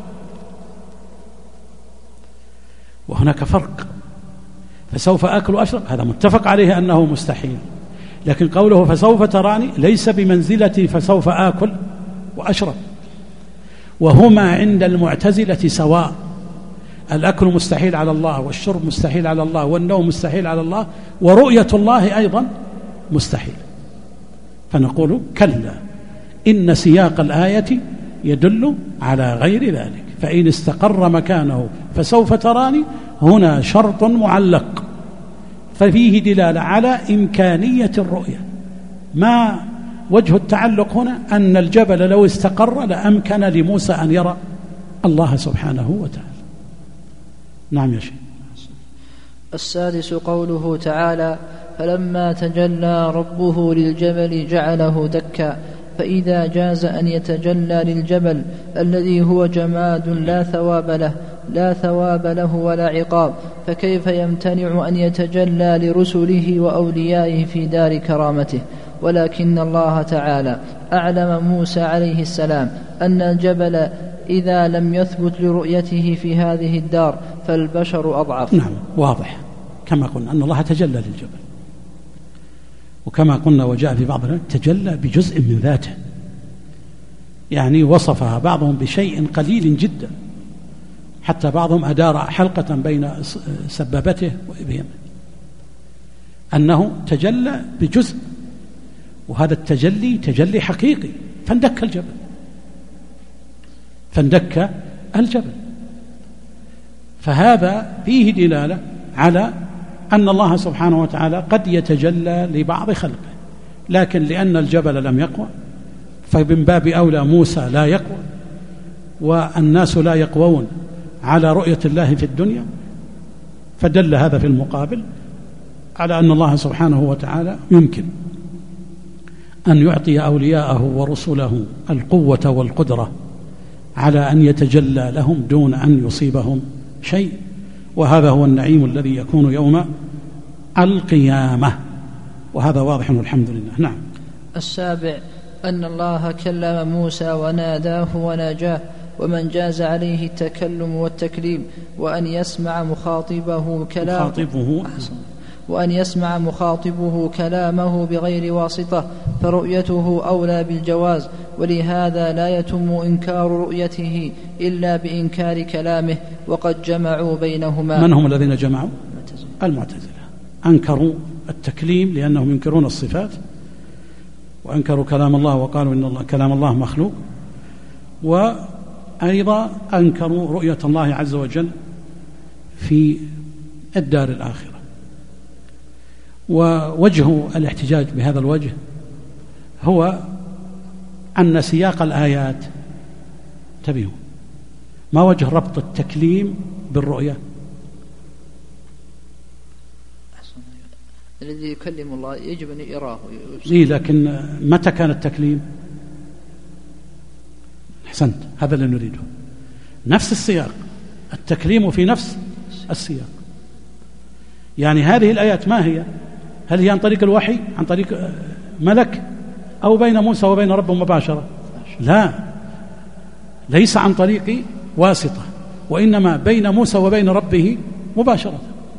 وهناك فرق. فسوف آكل وأشرب هذا متفق عليه أنه مستحيل، لكن قوله فسوف تراني ليس بمنزلة فسوف آكل وأشرب، وهما عند المعتزلة سواء. الأكل مستحيل على الله، والشرب مستحيل على الله، والنوم مستحيل على الله، ورؤية الله أيضا مستحيل. فنقول كلا، إن سياق الآية يدل على غير ذلك. فإن استقر مكانه فسوف تراني هنا شرط معلق، ففيه دلالة على إمكانية الرؤية. ما وجه التعلق هنا؟ أن الجبل لو استقر لأمكن لموسى أن يرى الله سبحانه وتعالى. نعم يا شيخ. السادس قوله تعالى فلما تجلى ربه للجبل جعله دكا، فإذا جاز أن يتجلى للجبل الذي هو جماد لا ثواب له ولا عقاب، فكيف يمتنع أن يتجلى لرسله وأوليائه في دار كرامته؟ ولكن الله تعالى أعلم موسى عليه السلام أن الجبل إذا لم يثبت لرؤيته في هذه الدار فالبشر أضعف. نعم، واضح كما قلنا أن الله تجلى للجبل، وكما قلنا وجاء في بعضنا تجلى بجزء من ذاته، يعني وصفها بعضهم بشيء قليل جدا، حتى بعضهم أدار حلقة بين سبابته وإبهامه، أنه تجلى بجزء، وهذا التجلي تجلي حقيقي. فاندك الجبل. فهذا فيه دلالة على أن الله سبحانه وتعالى قد يتجلى لبعض خلقه، لكن لأن الجبل لم يقوى فمن باب أولى موسى لا يقوى، والناس لا يقوون على رؤية الله في الدنيا، فدل هذا في المقابل على أن الله سبحانه وتعالى يمكن أن يعطي أولياءه ورسله القوة والقدرة على أن يتجلى لهم دون أن يصيبهم شيء، وهذا هو النعيم الذي يكون يوم القيامة، وهذا واضح والحمد لله. نعم. السابع أن الله كلم موسى وناداه وناجاه، ومن جاز عليه التكلم والتكليم، وأن يسمع مخاطبه كلامه بغير واسطة، فرؤيته أولى بالجواز، ولهذا لا يتم إنكار رؤيته إلا بإنكار كلامه، وقد جمعوا بينهما. من هم الذين جمعوا؟ المعتزلة أنكروا التكليم لأنهم ينكرون الصفات، وأنكروا كلام الله وقالوا إن الله كلام الله مخلوق، وأيضا أنكروا رؤية الله عز وجل في الدار الآخرة. ووجه الاحتجاج بهذا الوجه هو أن سياق الآيات، انتبهوا، ما وجه ربط التكليم بالرؤية؟ الذي يكلم الله يجب أن يراه. لكن متى كان التكليم؟ أحسنت، هذا اللي نريده، نفس السياق، التكليم في نفس السياق. يعني هذه الآيات ما هي؟ هل هي عن طريق الوحي، عن طريق ملك، أو بين موسى وبين ربه مباشرة؟ لا، ليس عن طريق واسطة، وإنما بين موسى وبين ربه مباشرة.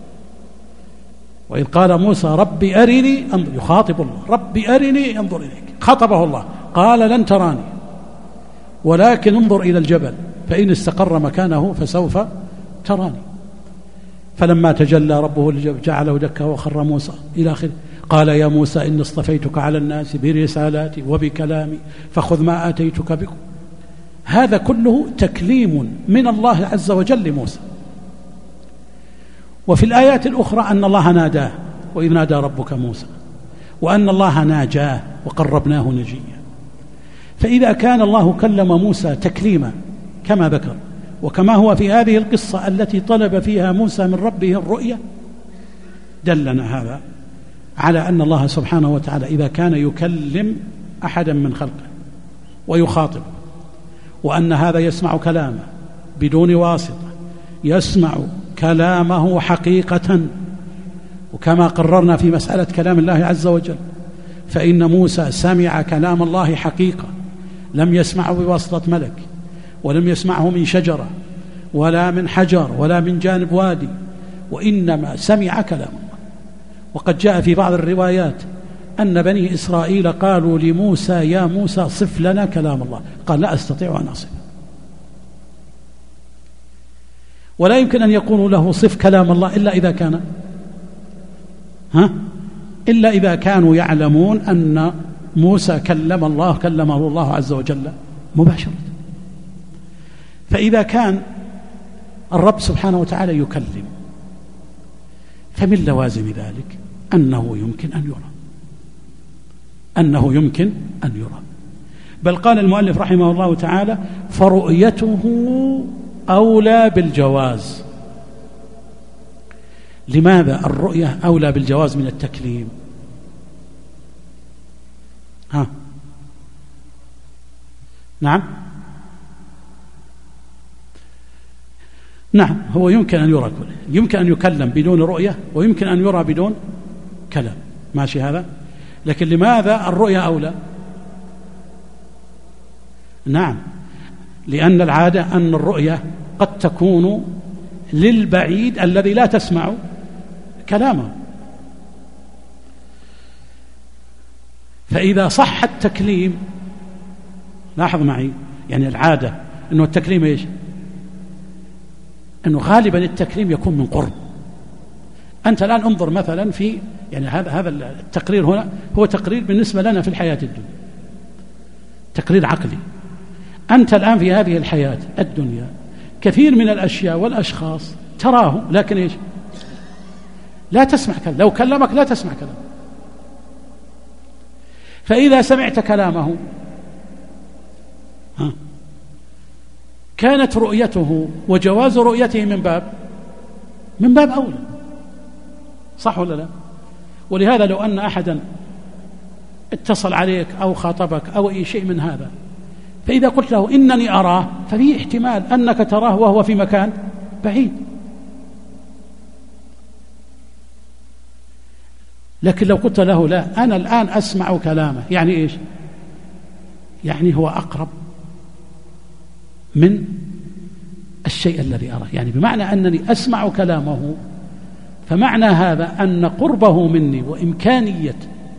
وإذ قال موسى ربي أرني أنظر، يخاطب الله، ربي أرني أنظر إليك، خطبه الله، قال لن تراني ولكن انظر إلى الجبل فإن استقر مكانه فسوف تراني. فلما تجلى ربه للجبل جعله دكا وخر موسى إلى آخره. قال يا موسى إني اصطفيتك على الناس برسالاتي وبكلامي فخذ ما آتيتك بكم. هذا كله تكليم من الله عز وجل لموسى. وفي الآيات الأخرى أن الله ناداه، وإذ نادى ربك موسى، وأن الله ناجاه وقربناه نجيا. فإذا كان الله كلم موسى تكليما كما ذكر، وكما هو في هذه القصة التي طلب فيها موسى من ربه الرؤية، دلنا هذا على أن الله سبحانه وتعالى إذا كان يكلم أحدا من خلقه ويخاطب، وأن هذا يسمع كلامه بدون واسطة، يسمع كلامه حقيقة، وكما قررنا في مسألة كلام الله عز وجل، فإن موسى سمع كلام الله حقيقة، لم يسمعه بواسطة ملك، ولم يسمعه من شجرة ولا من حجر ولا من جانب وادي، وإنما سمع كلام الله. وقد جاء في بعض الروايات أن بني إسرائيل قالوا لموسى يا موسى صف لنا كلام الله، قال لا أستطيع أن أصف. ولا يمكن أن يقولوا له صف كلام الله إلا إذا كانوا يعلمون أن موسى كلمه الله عز وجل مباشرة. فإذا كان الرب سبحانه وتعالى يكلم، فمن لوازم ذلك أنه يمكن أن يرى. بل قال المؤلف رحمه الله تعالى فرؤيته أولى بالجواز. لماذا الرؤية أولى بالجواز من التكليم؟ نعم، هو يمكن أن يرى كله، يمكن أن يكلم بدون رؤية، ويمكن أن يرى بدون كلام، ماشي هذا. لكن لماذا الرؤية أولى؟ نعم، لأن العادة أن الرؤية قد تكون للبعيد الذي لا تسمع كلامه. فإذا صح التكليم، لاحظ معي، يعني العادة أنه التكليم إيش؟ أنه غالبا التكليم يكون من قرب. أنت الآن انظر مثلا في، يعني هذا التقرير هنا هو تقرير بالنسبة لنا في الحياة الدنيا، تقرير عقلي. أنت الآن في هذه الحياة الدنيا كثير من الأشياء والأشخاص تراه، لكن إيش؟ لا تسمع كلام. لو كلمك لا تسمع كلام. فإذا سمعت كلامه كانت رؤيته وجواز رؤيته من باب أولى، صح ولا لا؟ ولهذا لو أن أحدا اتصل عليك أو خاطبك أو أي شيء من هذا، فإذا قلت له إنني أراه، ففيه احتمال أنك تراه وهو في مكان بعيد. لكن لو قلت له لا، أنا الآن أسمع كلامه، يعني إيش؟ يعني هو أقرب من الشيء الذي أراه، يعني بمعنى أنني أسمع كلامه، فمعنى هذا أن قربه مني وإمكانية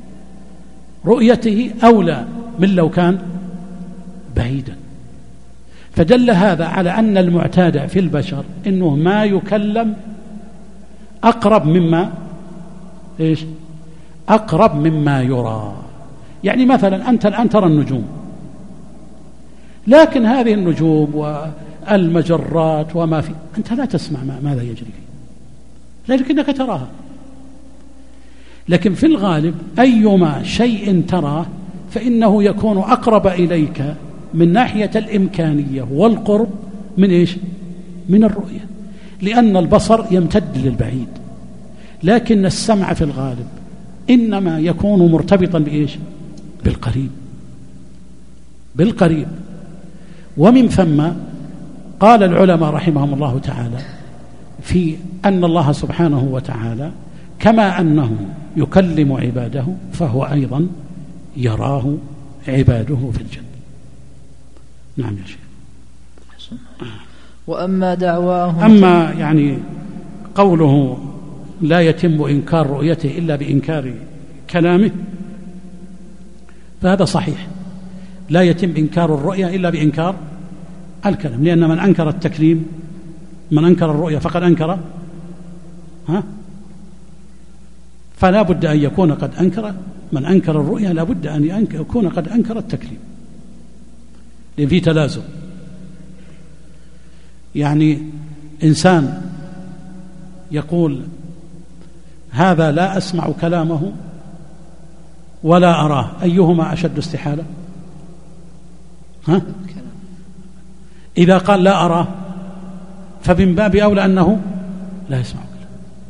رؤيته أولى من لو كان بعيدا. فدل هذا على أن المعتاد في البشر إنه ما يكلم أقرب مما يرى. يعني مثلا أنت الآن ترى النجوم، لكن هذه النجوم والمجرات وما في، أنت لا تسمع ماذا يجري فيه، لكنك تراها. لكن في الغالب أيما شيء تراه فإنه يكون أقرب إليك من ناحية الإمكانية والقرب من إيش؟ من الرؤية، لأن البصر يمتد للبعيد، لكن السمع في الغالب إنما يكون مرتبطا بإيش؟ بالقريب. ومن ثم قال العلماء رحمهم الله تعالى في أن الله سبحانه وتعالى كما أنه يكلم عباده فهو أيضا يراه عباده في الجنة. نعم يا شيخ. وأما دعواهم، أما يعني قوله لا يتم إنكار رؤيته إلا بإنكار كلامه فهذا صحيح، لا يتم إنكار الرؤية إلا بإنكار الكلام، لأن من أنكر التكليم، من أنكر الرؤية فقد أنكر فلا بد أن يكون قد أنكر، من أنكر الرؤية لا بد أن يكون قد أنكر التكليم، لأن في تلازم. يعني إنسان يقول هذا لا أسمع كلامه ولا أراه، أيهما أشد استحالة؟ إذا قال لا أراه فمن باب أولى أنه لا يسمع كلامه،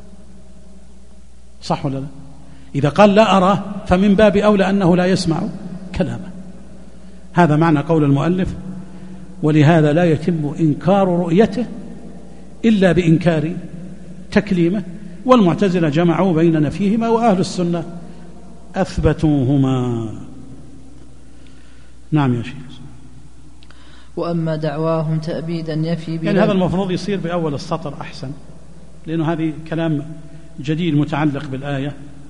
صح ولا لا؟ إذا قال لا أراه فمن باب أولى أنه لا يسمع كلامه. هذا معنى قول المؤلف ولهذا لا يتم إنكار رؤيته إلا بإنكار تكليمه. والمعتزلة جمعوا بين نفيهما وأهل السنة أثبتوهما. نعم يا شيخ. وأما دعواهم تأبيدا يفي يعني هذا المفروض يصير بأول السطر أحسن، لأنه هذه كلام جديد متعلق بالآية.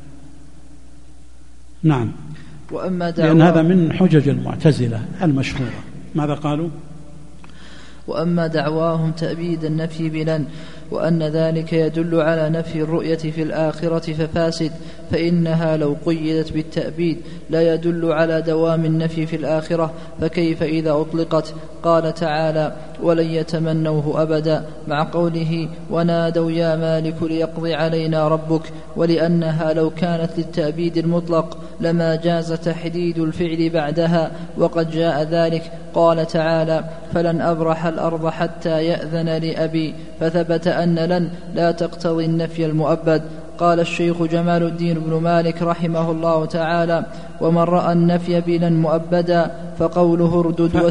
نعم. وأما لأن هذا من حجج المعتزلة المشهورة. ماذا قالوا؟ وأما دعواهم تأبيد النفي بلن وأن ذلك يدل على نفي الرؤية في الآخرة ففاسد، فإنها لو قيدت بالتأبيد لا يدل على دوام النفي في الآخرة، فكيف إذا أطلقت؟ قال تعالى ولن يتمنوه أبدا، مع قوله ونادوا يا مالك ليقضي علينا ربك، ولأنها لو كانت للتأبيد المطلق لما جاز تحديد الفعل بعدها، وقد جاء ذلك. قال تعالى فلن أبرح الأرض حتى يأذن لأبي، فثبت أن لن لا تقتضي النفي المؤبد. قال الشيخ جمال الدين بن مالك رحمه الله تعالى ومن رأى النفي بلن مؤبدا فقوله اردد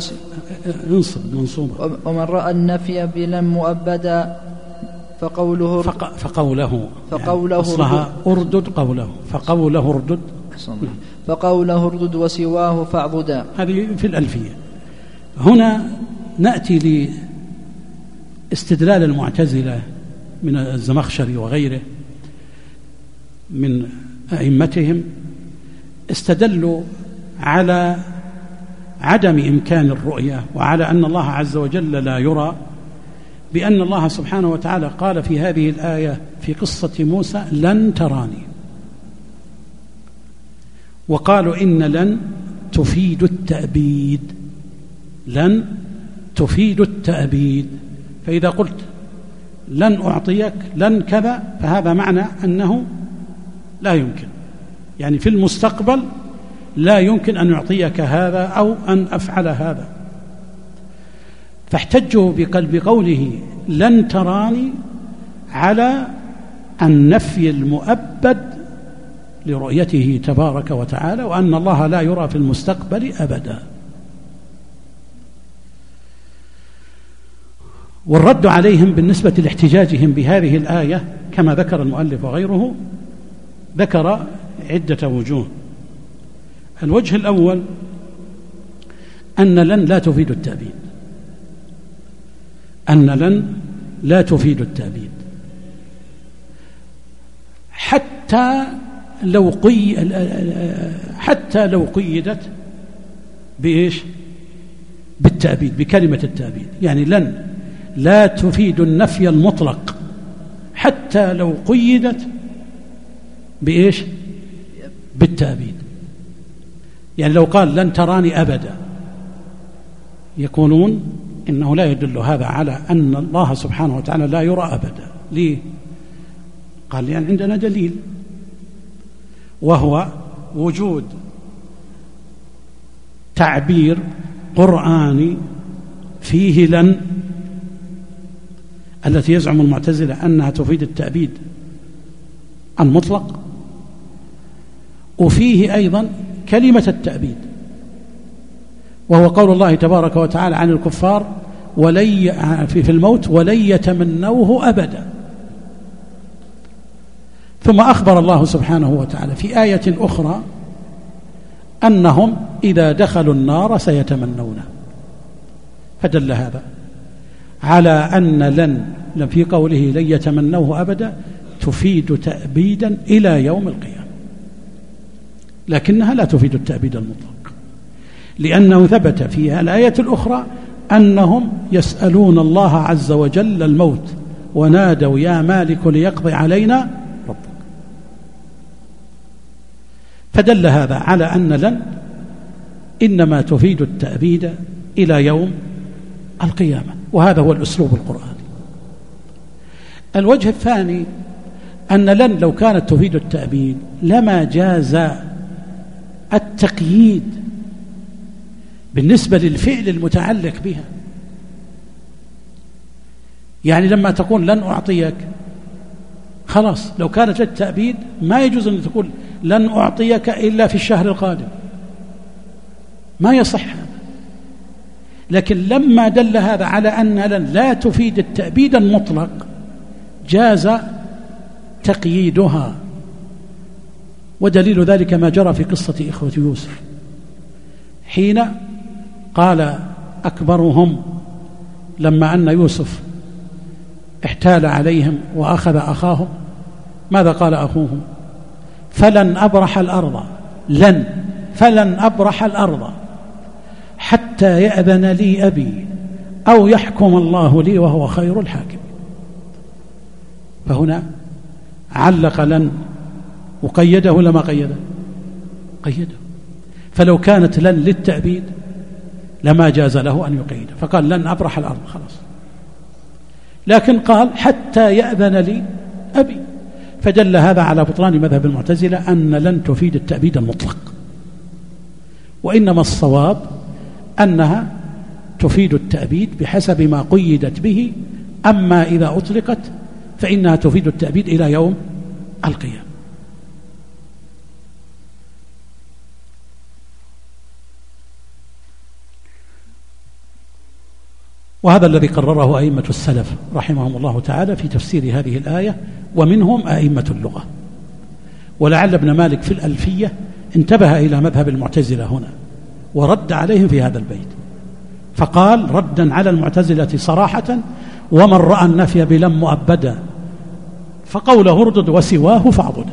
ومن رأى النفي بلن مؤبدا فقوله أصلها أردد قوله فقوله اردد وسواه فاعبدا. هذه في الألفية. هنا نأتي لاستدلال المعتزلة من الزمخشري وغيره من أئمتهم، استدلوا على عدم إمكان الرؤية وعلى أن الله عز وجل لا يرى بأن الله سبحانه وتعالى قال في هذه الآية في قصة موسى لن تراني، وقالوا إن لن تفيد التأبيد، لن تفيد التأبيد، فإذا قلت لن أعطيك لن كذا فهذا معنى أنه لا يمكن، يعني في المستقبل لا يمكن أن يعطيك هذا أو أن أفعل هذا. فاحتجوا بقوله لن تراني على النفي المؤبد لرؤيته تبارك وتعالى، وأن الله لا يرى في المستقبل أبدا. والرد عليهم بالنسبة لاحتجاجهم بهذه الآية كما ذكر المؤلف وغيره ذكر عدة وجوه. الوجه الأول أن لن لا تفيد التأبيد، أن لن لا تفيد التأبيد حتى لو قيدت بإيش؟ بالتأبيد، بكلمة التأبيد. يعني لن لا تفيد النفي المطلق حتى لو قيدت بإيش؟ بالتأبيد. يعني لو قال لن تراني أبدا يقولون إنه لا يدل هذا على أن الله سبحانه وتعالى لا يرى أبدا. ليه؟ قال لأن عندنا دليل، وهو وجود تعبير قرآني فيه لن التي يزعم المعتزلة أنها تفيد التأبيد المطلق، وفيه أيضا كلمة التأبيد، وهو قول الله تبارك وتعالى عن الكفار في الموت ولن يتمنوه أبدا. ثم أخبر الله سبحانه وتعالى في آية أخرى أنهم إذا دخلوا النار سيتمنونه، فدل هذا على أن لن في قوله لن يتمنوه أبدا تفيد تأبيدا إلى يوم القيامة، لكنها لا تفيد التأبيد المطلق، لأنه ثبت في الآية الأخرى أنهم يسألون الله عز وجل الموت ونادوا يا مالك ليقضي علينا ربك، فدل هذا على أن لن إنما تفيد التأبيد إلى يوم القيامة، وهذا هو الأسلوب القرآني. الوجه الثاني أن لن لو كانت تفيد التأبيد لما جاز التقييد بالنسبة للفعل المتعلق بها، يعني لما تقول لن أعطيك خلاص، لو كانت التأبيد ما يجوز أن تقول لن أعطيك إلا في الشهر القادم، ما يصح هذا. لكن لما دل هذا على أن لن لا تفيد التأبيد المطلق جاز تقييدها، ودليل ذلك ما جرى في قصة إخوة يوسف حين قال أكبرهم لما أن يوسف احتال عليهم وأخذ أخاهم، ماذا قال أخوهم؟ فلن أبرح الأرض فلن أبرح الأرض حتى يأذن لي أبي أو يحكم الله لي وهو خير الحاكم. فهنا علق لن وقيده ولا ما قيده؟ قيده. فلو كانت لن للتأبيد لما جاز له أن يقيد، فقال لن أبرح الأرض خلاص، لكن قال حتى يأذن لي أبي، فدل هذا على بطلان مذهب المعتزلة أن لن تفيد التأبيد المطلق، وإنما الصواب أنها تفيد التأبيد بحسب ما قيدت به، أما إذا أطلقت فإنها تفيد التأبيد إلى يوم القيامة. وهذا الذي قرره أئمة السلف رحمهم الله تعالى في تفسير هذه الآية، ومنهم أئمة اللغة. ولعل ابن مالك في الألفية انتبه إلى مذهب المعتزلة هنا ورد عليهم في هذا البيت، فقال ردا على المعتزلة صراحة: ومن رأى النفي بلم مؤبدا فقوله اردد وسواه فاعضد.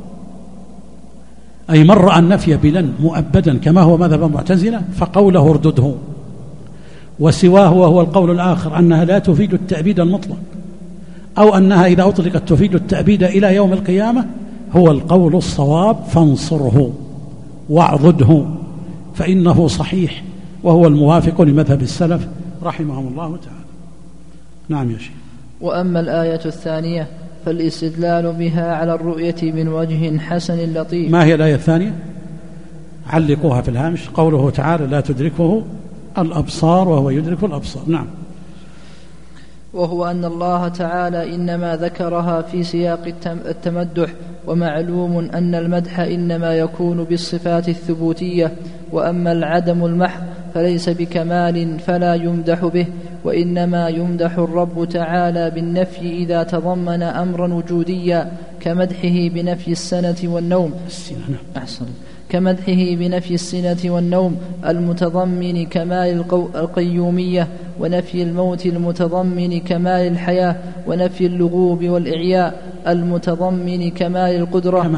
أي من رأى النفي بلن مؤبدا كما هو مذهب المعتزلة فقوله اردده، وسواه وهو القول الآخر أنها لا تفيد التأبيد المطلق، أو أنها إذا أطلقت تفيد التأبيد إلى يوم القيامة، هو القول الصواب، فانصره واعضده، فإنه صحيح وهو الموافق لمذهب السلف رحمهم الله تعالى. نعم يا شيخ. وأما الآية الثانية فالاستدلال بها على الرؤية من وجه حسن لطيف. ما هي الآية الثانية؟ علقوها في الهامش. قوله تعالى لا تدركه الأبصار وهو يدرك الأبصار. نعم. وهو أن الله تعالى إنما ذكرها في سياق التمدح، ومعلوم أن المدح إنما يكون بالصفات الثبوتية، وأما العدم المحض فليس بكمال فلا يمدح به، وإنما يمدح الرب تعالى بالنفي إذا تضمن أمرا وجوديا كمدحه بنفي السنة والنوم. كمدحه بنفي السنة والنوم المتضمن كمال القيومية، ونفي الموت المتضمن كمال الحياة، ونفي اللغوب والإعياء المتضمن كمال القدرة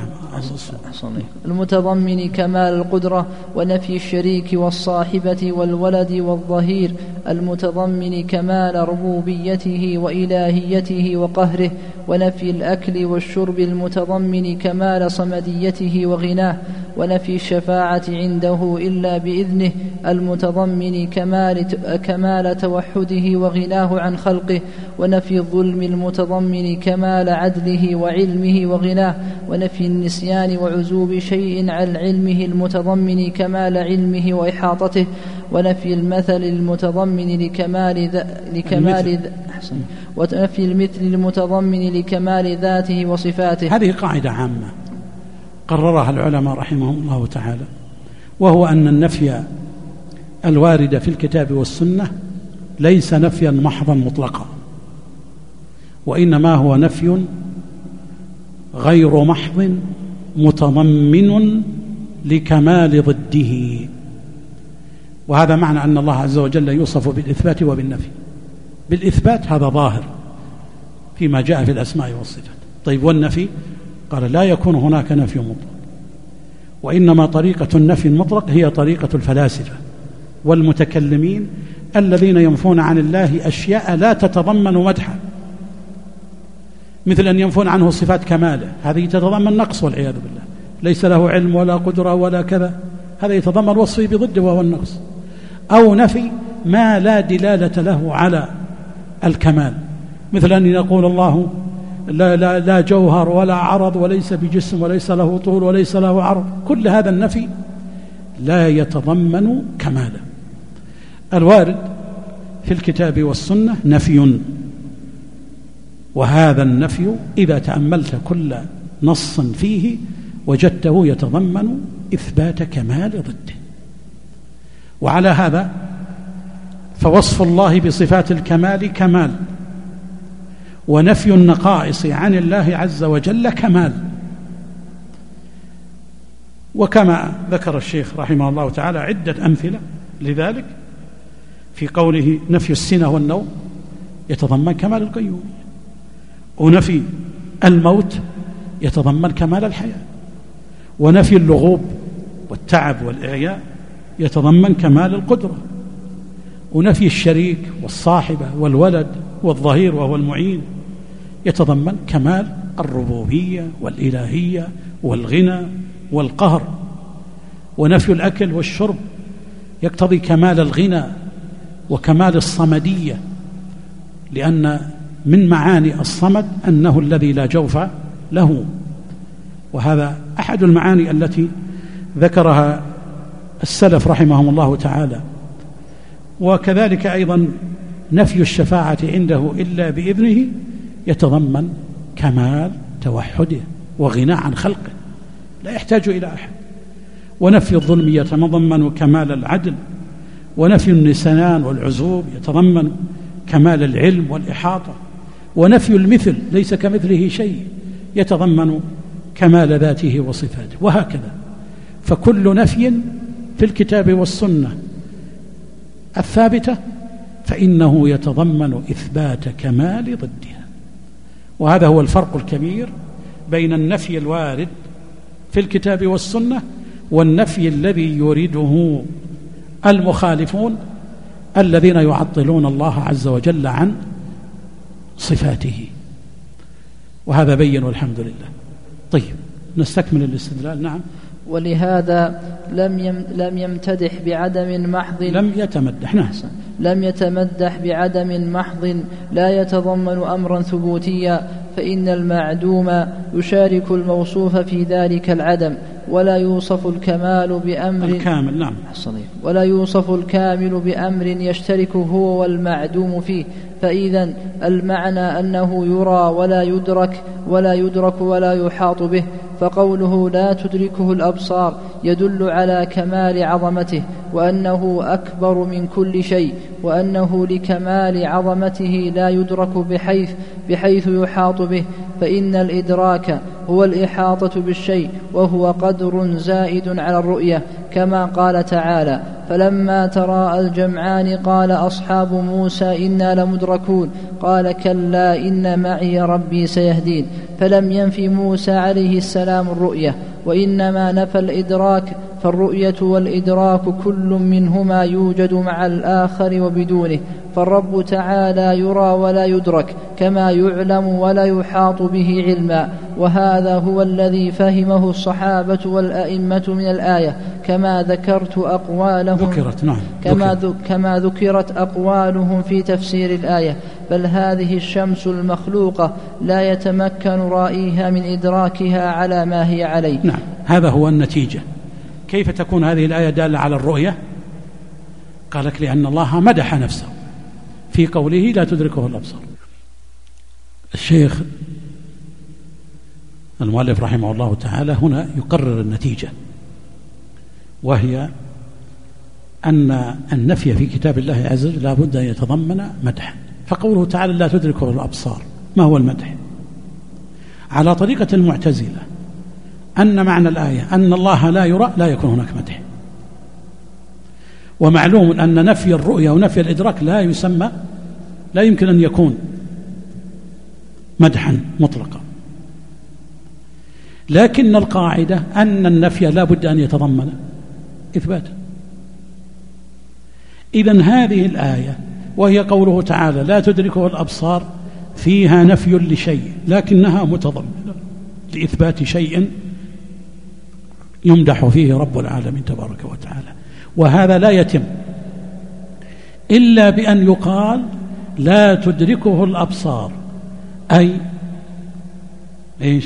المتضمن كمال القدرة، ونفي الشريك والصاحبة والولد والظهير المتضمن كمال ربوبيته وإلهيته وقهره، ونفي الأكل والشرب المتضمن كمال صمديته وغناه، ونفي الشفاعة عنده إلا بإذنه المتضمن كمال توحده وغناه عن خلقه، ونفي الظلم المتضمن كمال عدله وعلمه وغناه، ونفي النسيان وعزوب شيء عن علمه المتضمن كمال علمه وإحاطته، ونفي المثل المتضمن ونفي المثل المتضمن لكمال ذاته وصفاته. هذه قاعدة عامة قررها العلماء رحمهم الله تعالى، وهو أن النفي الوارد في الكتاب والسنة ليس نفيا محضا مطلقا، وإنما هو نفي غير محض متضمن لكمال ضده. وهذا معنى أن الله عز وجل يوصف بالإثبات وبالنفي. بالإثبات هذا ظاهر فيما جاء في الأسماء والصفات. طيب والنفي؟ قال لا يكون هناك نفي مطلق، وإنما طريقة النفي المطلق هي طريقة الفلاسفة والمتكلمين الذين ينفون عن الله أشياء لا تتضمن مدحا، مثل أن ينفون عنه صفات كماله، هذه تتضمن نقص والعياذ بالله، ليس له علم ولا قدرة ولا كذا، هذا يتضمن وصفه بضده وهو النقص. أو نفي ما لا دلالة له على الكمال، مثل أن يقول الله لا جوهر ولا عرض وليس بجسم وليس له طول وليس له عرض، كل هذا النفي لا يتضمن كمالا. الوارد في الكتاب والسنة نفي، وهذا النفي إذا تأملت كل نص فيه وجدته يتضمن إثبات كمال ضده. وعلى هذا فوصف الله بصفات الكمال كمال، ونفي النقائص عن الله عز وجل كمال. وكما ذكر الشيخ رحمه الله تعالى عدة أمثلة لذلك في قوله نفي السنة والنوم يتضمن كمال القيومية، ونفي الموت يتضمن كمال الحياة، ونفي اللغوب والتعب والإعياء يتضمن كمال القدرة، ونفي الشريك والصاحبة والولد والظهير وهو المعين يتضمن كمال الربوبية والإلهية والغنى والقهر، ونفي الأكل والشرب يقتضي كمال الغنى وكمال الصمدية، لأن من معاني الصمد أنه الذي لا جوف له، وهذا أحد المعاني التي ذكرها السلف رحمهم الله تعالى. وكذلك أيضا نفي الشفاعة عنده إلا بإذنه يتضمن كمال توحده وغنى عن خلقه لا يحتاج إلى أحد، ونفي الظلم يتضمن كمال العدل، ونفي النسيان والعزوب يتضمن كمال العلم والإحاطة، ونفي المثل ليس كمثله شيء يتضمن كمال ذاته وصفاته، وهكذا. فكل نفي في الكتاب والسنة الثابتة فإنه يتضمن إثبات كمال ضدها. وهذا هو الفرق الكبير بين النفي الوارد في الكتاب والسنة والنفي الذي يريده المخالفون الذين يعطلون الله عز وجل عن صفاته، وهذا بين والحمد لله. طيب نستكمل الاستدلال. نعم. ولهذا لم يمتدح بعدم محض، لم يتمدح بعدم محض لا يتضمن أمرا ثبوتيا، فإن المعدوم يشارك الموصوف في ذلك العدم، ولا يوصف الكمال بأمر الكامل. نعم. ولا يوصف الكامل بأمر يشترك هو والمعدوم فيه. فإذا المعنى أنه يرى ولا يدرك ولا يحاط به، فقوله لا تدركه الأبصار يدل على كمال عظمته، وأنه أكبر من كل شيء، وأنه لكمال عظمته لا يدرك بحيث يحاط به، فإن الإدراك هو الإحاطة بالشيء، وهو قدر زائد على الرؤية، كما قال تعالى فلما تراءى الجمعان قال أصحاب موسى إنا لمدركون قال كلا إن معي ربي سيهدين. فلم ينفي موسى عليه السلام الرؤية، وإنما نفى الإدراك، فالرؤية والإدراك كل منهما يوجد مع الآخر وبدونه، فالرب تعالى يرى ولا يدرك كما يعلم ولا يحاط به علما. وهذا هو الذي فهمه الصحابة والأئمة من الآية كما ذكرت أقوالهم كما ذكرت أقوالهم في تفسير الآية. بل هذه الشمس المخلوقة لا يتمكن رائيها من إدراكها على ما هي عليه. نعم، هذا هو النتيجة. كيف تكون هذه الآية دالة على الرؤية؟ قالك لأن الله مدح نفسه في قوله لا تدركه الأبصار. الشيخ المؤلف رحمه الله تعالى هنا يقرر النتيجة، وهي أن النفي في كتاب الله عز وجل لا بد أن يتضمن مدحا. فقوله تعالى لا تدركه الأبصار، ما هو المدح؟ على طريقة المعتزلة أن معنى الآية أن الله لا يرى، لا يكون هناك مدح. ومعلوم أن نفي الرؤية ونفي الإدراك لا يمكن أن يكون مدحا مطلقا. لكن القاعدة أن النفي لا بد أن يتضمن إثباتا. إذن هذه الآية وهي قوله تعالى لا تدركه الأبصار فيها نفي لشيء، لكنها متضمنة لإثبات شيء يمدح فيه رب العالمين تبارك وتعالى. وهذا لا يتم إلا بأن يقال لا تدركه الأبصار، أي إيش؟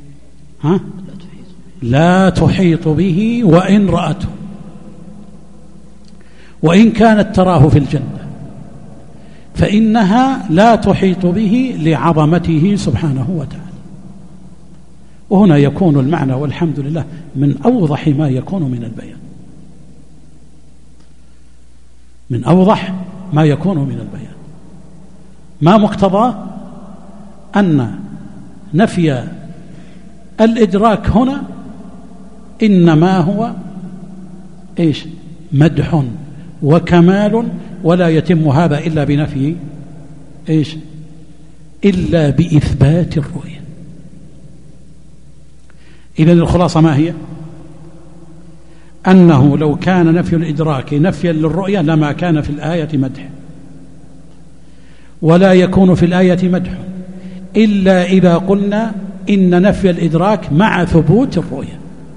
لا تحيط به وإن رأته، وإن كانت تراه في الجنة فإنها لا تحيط به لعظمته سبحانه وتعالى. وهنا يكون المعنى والحمد لله من أوضح ما يكون من البيان، من أوضح ما يكون من البيان. ما مقتضى أن نفي الإدراك هنا إنما هو إيش؟ مدح وكمال، ولا يتم هذا إلا بنفي إيش؟ إلا بإثبات الرؤية. إذن الخلاصة ما هي؟ أنه لو كان نفي الإدراك نفيا للرؤية لما كان في الآية مدح، ولا يكون في الآية مدح إلا إذا قلنا إن نفي الإدراك مع ثبوت الرؤية.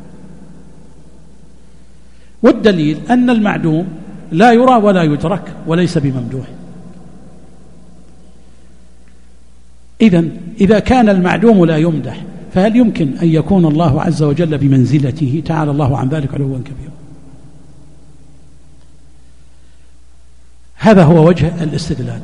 والدليل أن المعدوم لا يرى ولا يدرك وليس بممدوح. إذا كان المعدوم لا يمدح فهل يمكن أن يكون الله عز وجل بمنزلته؟ تعالى الله عن ذلك علوا كبيرا. هذا هو وجه الاستدلال،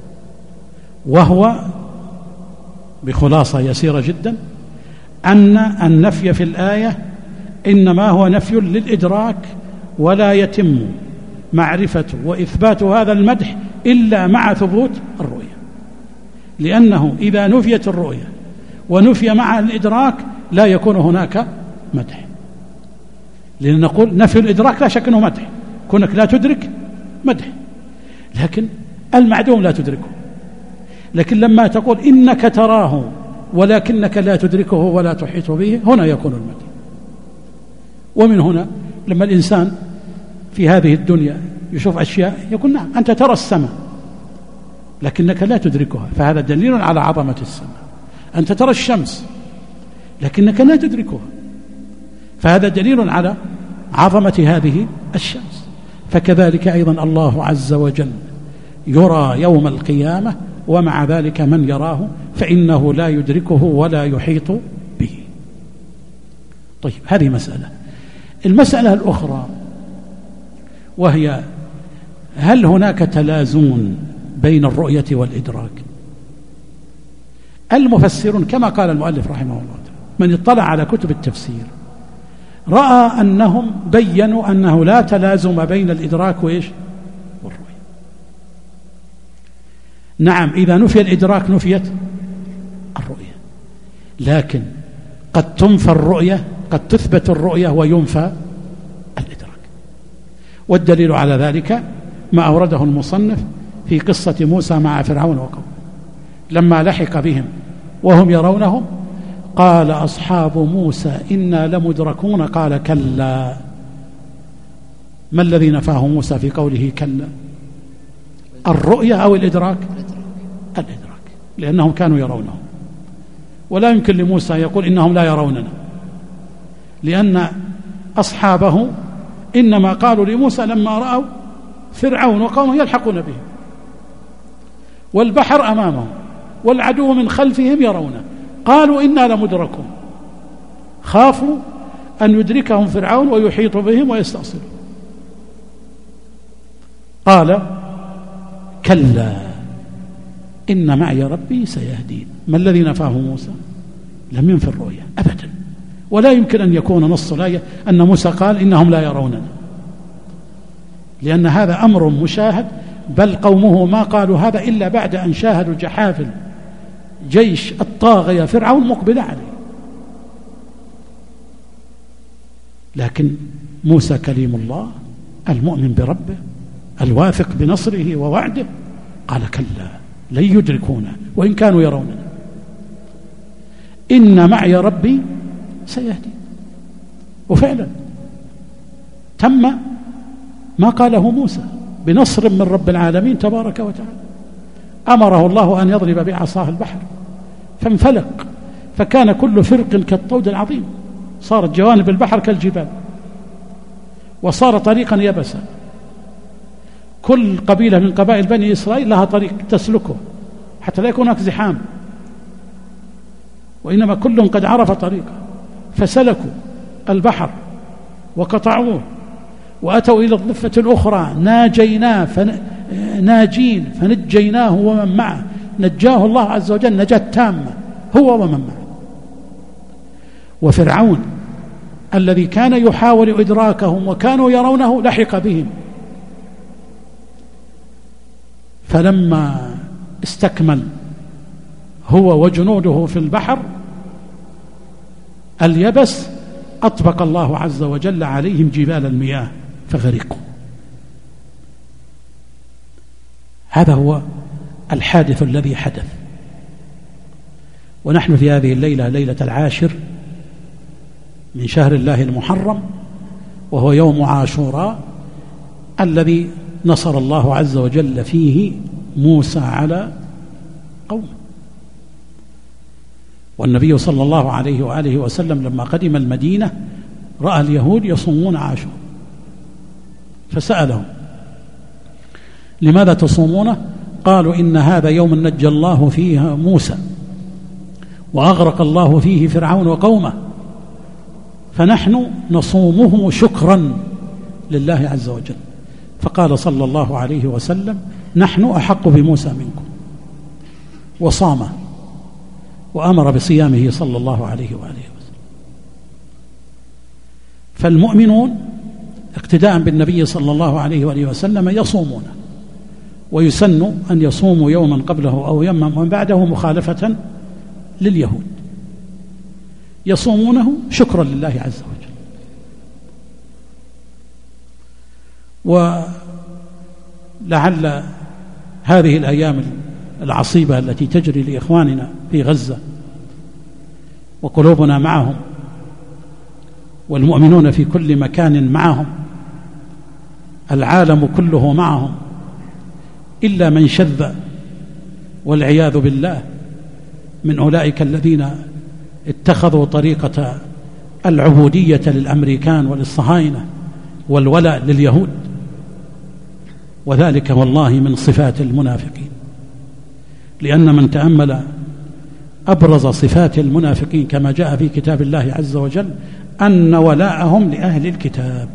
وهو بخلاصة يسيرة جدا أن النفي في الآية إنما هو نفي للإدراك، ولا يتم معرفة وإثبات هذا المدح إلا مع ثبوت الرؤية. لأنه إذا نفيت الرؤية ونفي مع الإدراك لا يكون هناك مدح. لأن نقول نفي الإدراك لا شك أنه مدح، كونك لا تدرك مدح، لكن المعدوم لا تدركه. لكن لما تقول إنك تراه ولكنك لا تدركه ولا تحيط به، هنا يكون المدح. ومن هنا لما الإنسان في هذه الدنيا يشوف أشياء يقول نعم أنت ترى السماء لكنك لا تدركها، فهذا دليل على عظمة السماء. أنت ترى الشمس لكنك لا تدركها، فهذا دليل على عظمة هذه الشمس. فكذلك أيضا الله عز وجل يرى يوم القيامة، ومع ذلك من يراه فإنه لا يدركه ولا يحيط به. طيب، هذه مسألة. المسألة الأخرى وهي هل هناك تلازم بين الرؤية والإدراك؟ المفسرون كما قال المؤلف رحمه الله تعالى، من اطلع على كتب التفسير رأى أنهم بيّنوا أنه لا تلازم بين الإدراك والرؤية. نعم، إذا نفي الإدراك نفيت الرؤية، لكن قد تنفى الرؤية، قد تثبت الرؤية وينفى الإدراك. والدليل على ذلك ما أورده المصنف في قصة موسى مع فرعون وقومه، لما لحق بهم وهم يرونهم قال أصحاب موسى إنا لمدركون قال كلا ما الذي نفاه موسى في قوله كلا؟ الرؤية أو الإدراك؟ الإدراك، لأنهم كانوا يرونه، ولا يمكن لموسى يقول إنهم لا يروننا، لأن أصحابه إنما قالوا لموسى لما رأوا فرعون وقومه يلحقون به والبحر أمامهم والعدو من خلفهم يرونه، قالوا إنا لمدركون، خافوا أن يدركهم فرعون ويحيط بهم ويستأصلوا. قال كلا إن معي ربي سيهدين. ما الذي نفاه موسى؟ لم ينفي الرؤيا أبدا، ولا يمكن أن يكون نص الآية أن موسى قال إنهم لا يروننا، لأن هذا أمر مشاهد، بل قومه ما قالوا هذا إلا بعد أن شاهدوا جحافل جيش الطاغية فرعون مقبل عليه. لكن موسى كليم الله المؤمن بربه الواثق بنصره ووعده قال كلا لن يدركونا وإن كانوا يروننا إن معي ربي سيهدي. وفعلا تم ما قاله موسى بنصر من رب العالمين تبارك وتعالى. أمره الله أن يضرب بعصاه البحر فانفلق فكان كل فرق كالطود العظيم، صارت جوانب البحر كالجبال، وصار طريقا يبسا. كل قبيلة من قبائل بني إسرائيل لها طريق تسلكه حتى لا يكون هناك زحام، وإنما كل قد عرف طريقه، فسلكوا البحر وقطعوه وأتوا إلى الضفة الأخرى ناجين فنجيناه ومن معه، نجاه الله عز وجل نجاة تامة هو ومن معه. وفرعون الذي كان يحاول إدراكهم وكانوا يرونه لحق بهم، فلما استكمل هو وجنوده في البحر اليبس أطبق الله عز وجل عليهم جبال المياه فغرقوا. هذا هو الحادث الذي حدث. ونحن في هذه الليلة ليلة 10 من شهر الله المحرم، وهو يوم عاشوراء الذي نصر الله عز وجل فيه موسى على قومه. والنبي صلى الله عليه وآله وسلم لما قدم المدينة رأى اليهود يصومون عاشوراء فسألهم لماذا تصومونه؟ قالوا إن هذا يوم نجى الله فيه موسى وأغرق الله فيه فرعون وقومه، فنحن نصومه شكرا لله عز وجل. فقال صلى الله عليه وسلم نحن أحق بموسى منكم، وصامه وأمر بصيامه صلى الله عليه وآله وسلم. فالمؤمنون اقتداء بالنبي صلى الله عليه وآله وسلم يصومون، ويسن أن يصوموا يوما قبله أو يوما من بعده مخالفة لليهود، يصومونه شكرا لله عز وجل. ولعل هذه الأيام العصيبة التي تجري لإخواننا في غزة وقلوبنا معهم والمؤمنون في كل مكان معهم، العالم كله معهم إلا من شذ والعياذ بالله من أولئك الذين اتخذوا طريقة العبودية للأمريكان وللصهاينة والولاء لليهود، وذلك والله من صفات المنافقين. لأن من تأمل أبرز صفات المنافقين كما جاء في كتاب الله عز وجل أن ولاءهم لأهل الكتاب،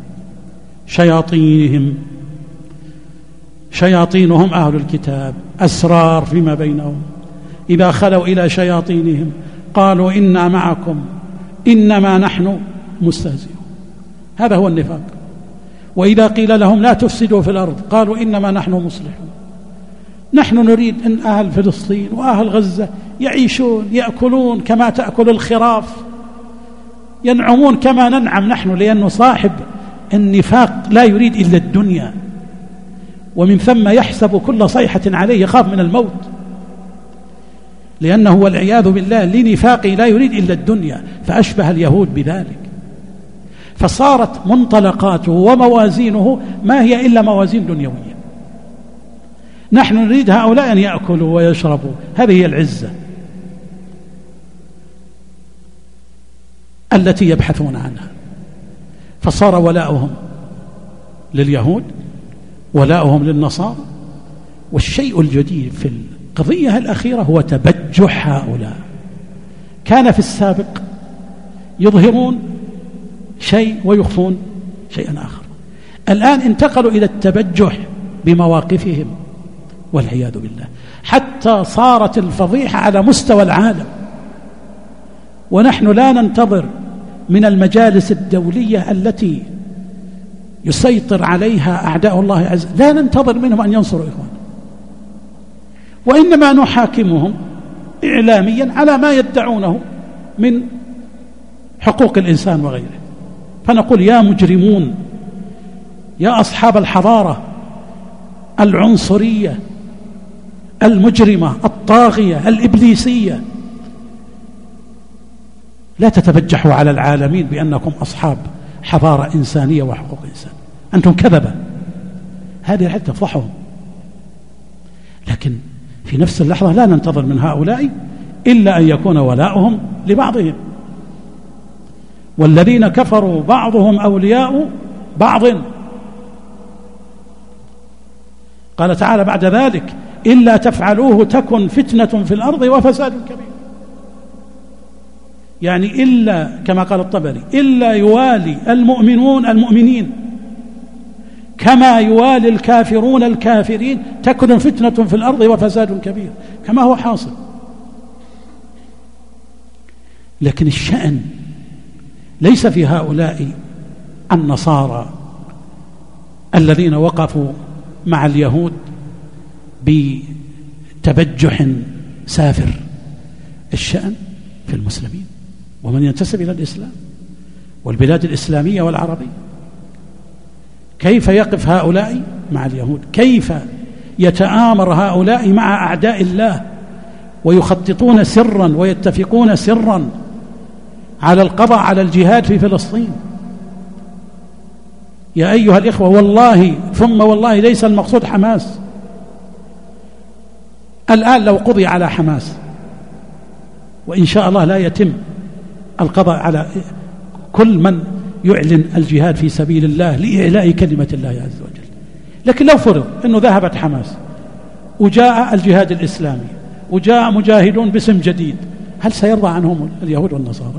شياطينهم أهل الكتاب، أسرار فيما بينهم، إذا خلوا إلى شياطينهم قالوا إنا معكم إنما نحن مستهزئون. هذا هو النفاق. وإذا قيل لهم لا تفسدوا في الأرض قالوا إنما نحن مصلحون. نحن نريد أن أهل فلسطين وأهل غزة يعيشون يأكلون كما تأكل الخراف، ينعمون كما ننعم نحن، لأنه صاحب النفاق لا يريد إلا الدنيا، ومن ثم يحسب كل صيحة عليه يخاف من الموت، لأنه والعياذ بالله لنفاقه لا يريد إلا الدنيا، فأشبه اليهود بذلك. فصارت منطلقاته وموازينه ما هي إلا موازين دنيوية. نحن نريد هؤلاء أن يأكلوا ويشربوا، هذه هي العزة التي يبحثون عنها. فصار ولاؤهم لليهود، ولاؤهم للنصارى. والشيء الجديد في القضية الأخيرة هو تبجح هؤلاء. كان في السابق يظهرون شيء ويخفون شيئا آخر، الآن انتقلوا إلى التبجح بمواقفهم والعياذ بالله، حتى صارت الفضيحة على مستوى العالم. ونحن لا ننتظر من المجالس الدولية التي يسيطر عليها أعداء الله عز وجل، لا ننتظر منهم أن ينصروا إخواننا، وإنما نحاكمهم إعلاميا على ما يدعونه من حقوق الإنسان وغيره. فنقول يا مجرمون، يا أصحاب الحضارة العنصرية المجرمة الطاغية الإبليسية، لا تتبجحوا على العالمين بأنكم أصحاب حضارة إنسانية وحقوق إنسان، أنتم كذبة. هذه الحالة تفضحهم. لكن في نفس اللحظة لا ننتظر من هؤلاء إلا أن يكون ولاؤهم لبعضهم. والذين كفروا بعضهم أولياء بعض. قال تعالى بعد ذلك إلا تفعلوه تكن فتنة في الأرض وفساد كبير. يعني إلا كما قال الطبري إلا يوالي المؤمنون المؤمنين كما يوالي الكافرون الكافرين تكن فتنة في الأرض وفساد كبير، كما هو حاصل. لكن الشأن ليس في هؤلاء النصارى الذين وقفوا مع اليهود بتبجح سافر. الشأن في المسلمين ومن ينتسب إلى الإسلام والبلاد الإسلامية والعربية. كيف يقف هؤلاء مع اليهود؟ كيف يتآمر هؤلاء مع أعداء الله ويخططون سرا ويتفقون سرا على القضاء على الجهاد في فلسطين؟ يا أيها الإخوة، والله ثم والله ليس المقصود حماس. الآن لو قضي على حماس، وإن شاء الله لا يتم القضاء على كل من يعلن الجهاد في سبيل الله لإعلاء كلمة الله عز وجل، لكن لو فرض أنه ذهبت حماس وجاء الجهاد الإسلامي وجاء مجاهدون باسم جديد، هل سيرضى عنهم اليهود والنصارى؟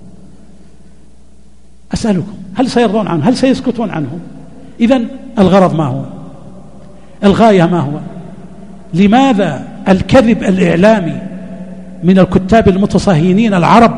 أسألكم، هل سيرضون عنهم؟ هل سيسكتون عنهم؟ إذن الغرض ما هو؟ الغاية ما هو؟ لماذا الكذب الإعلامي من الكتاب المتصهينين العرب،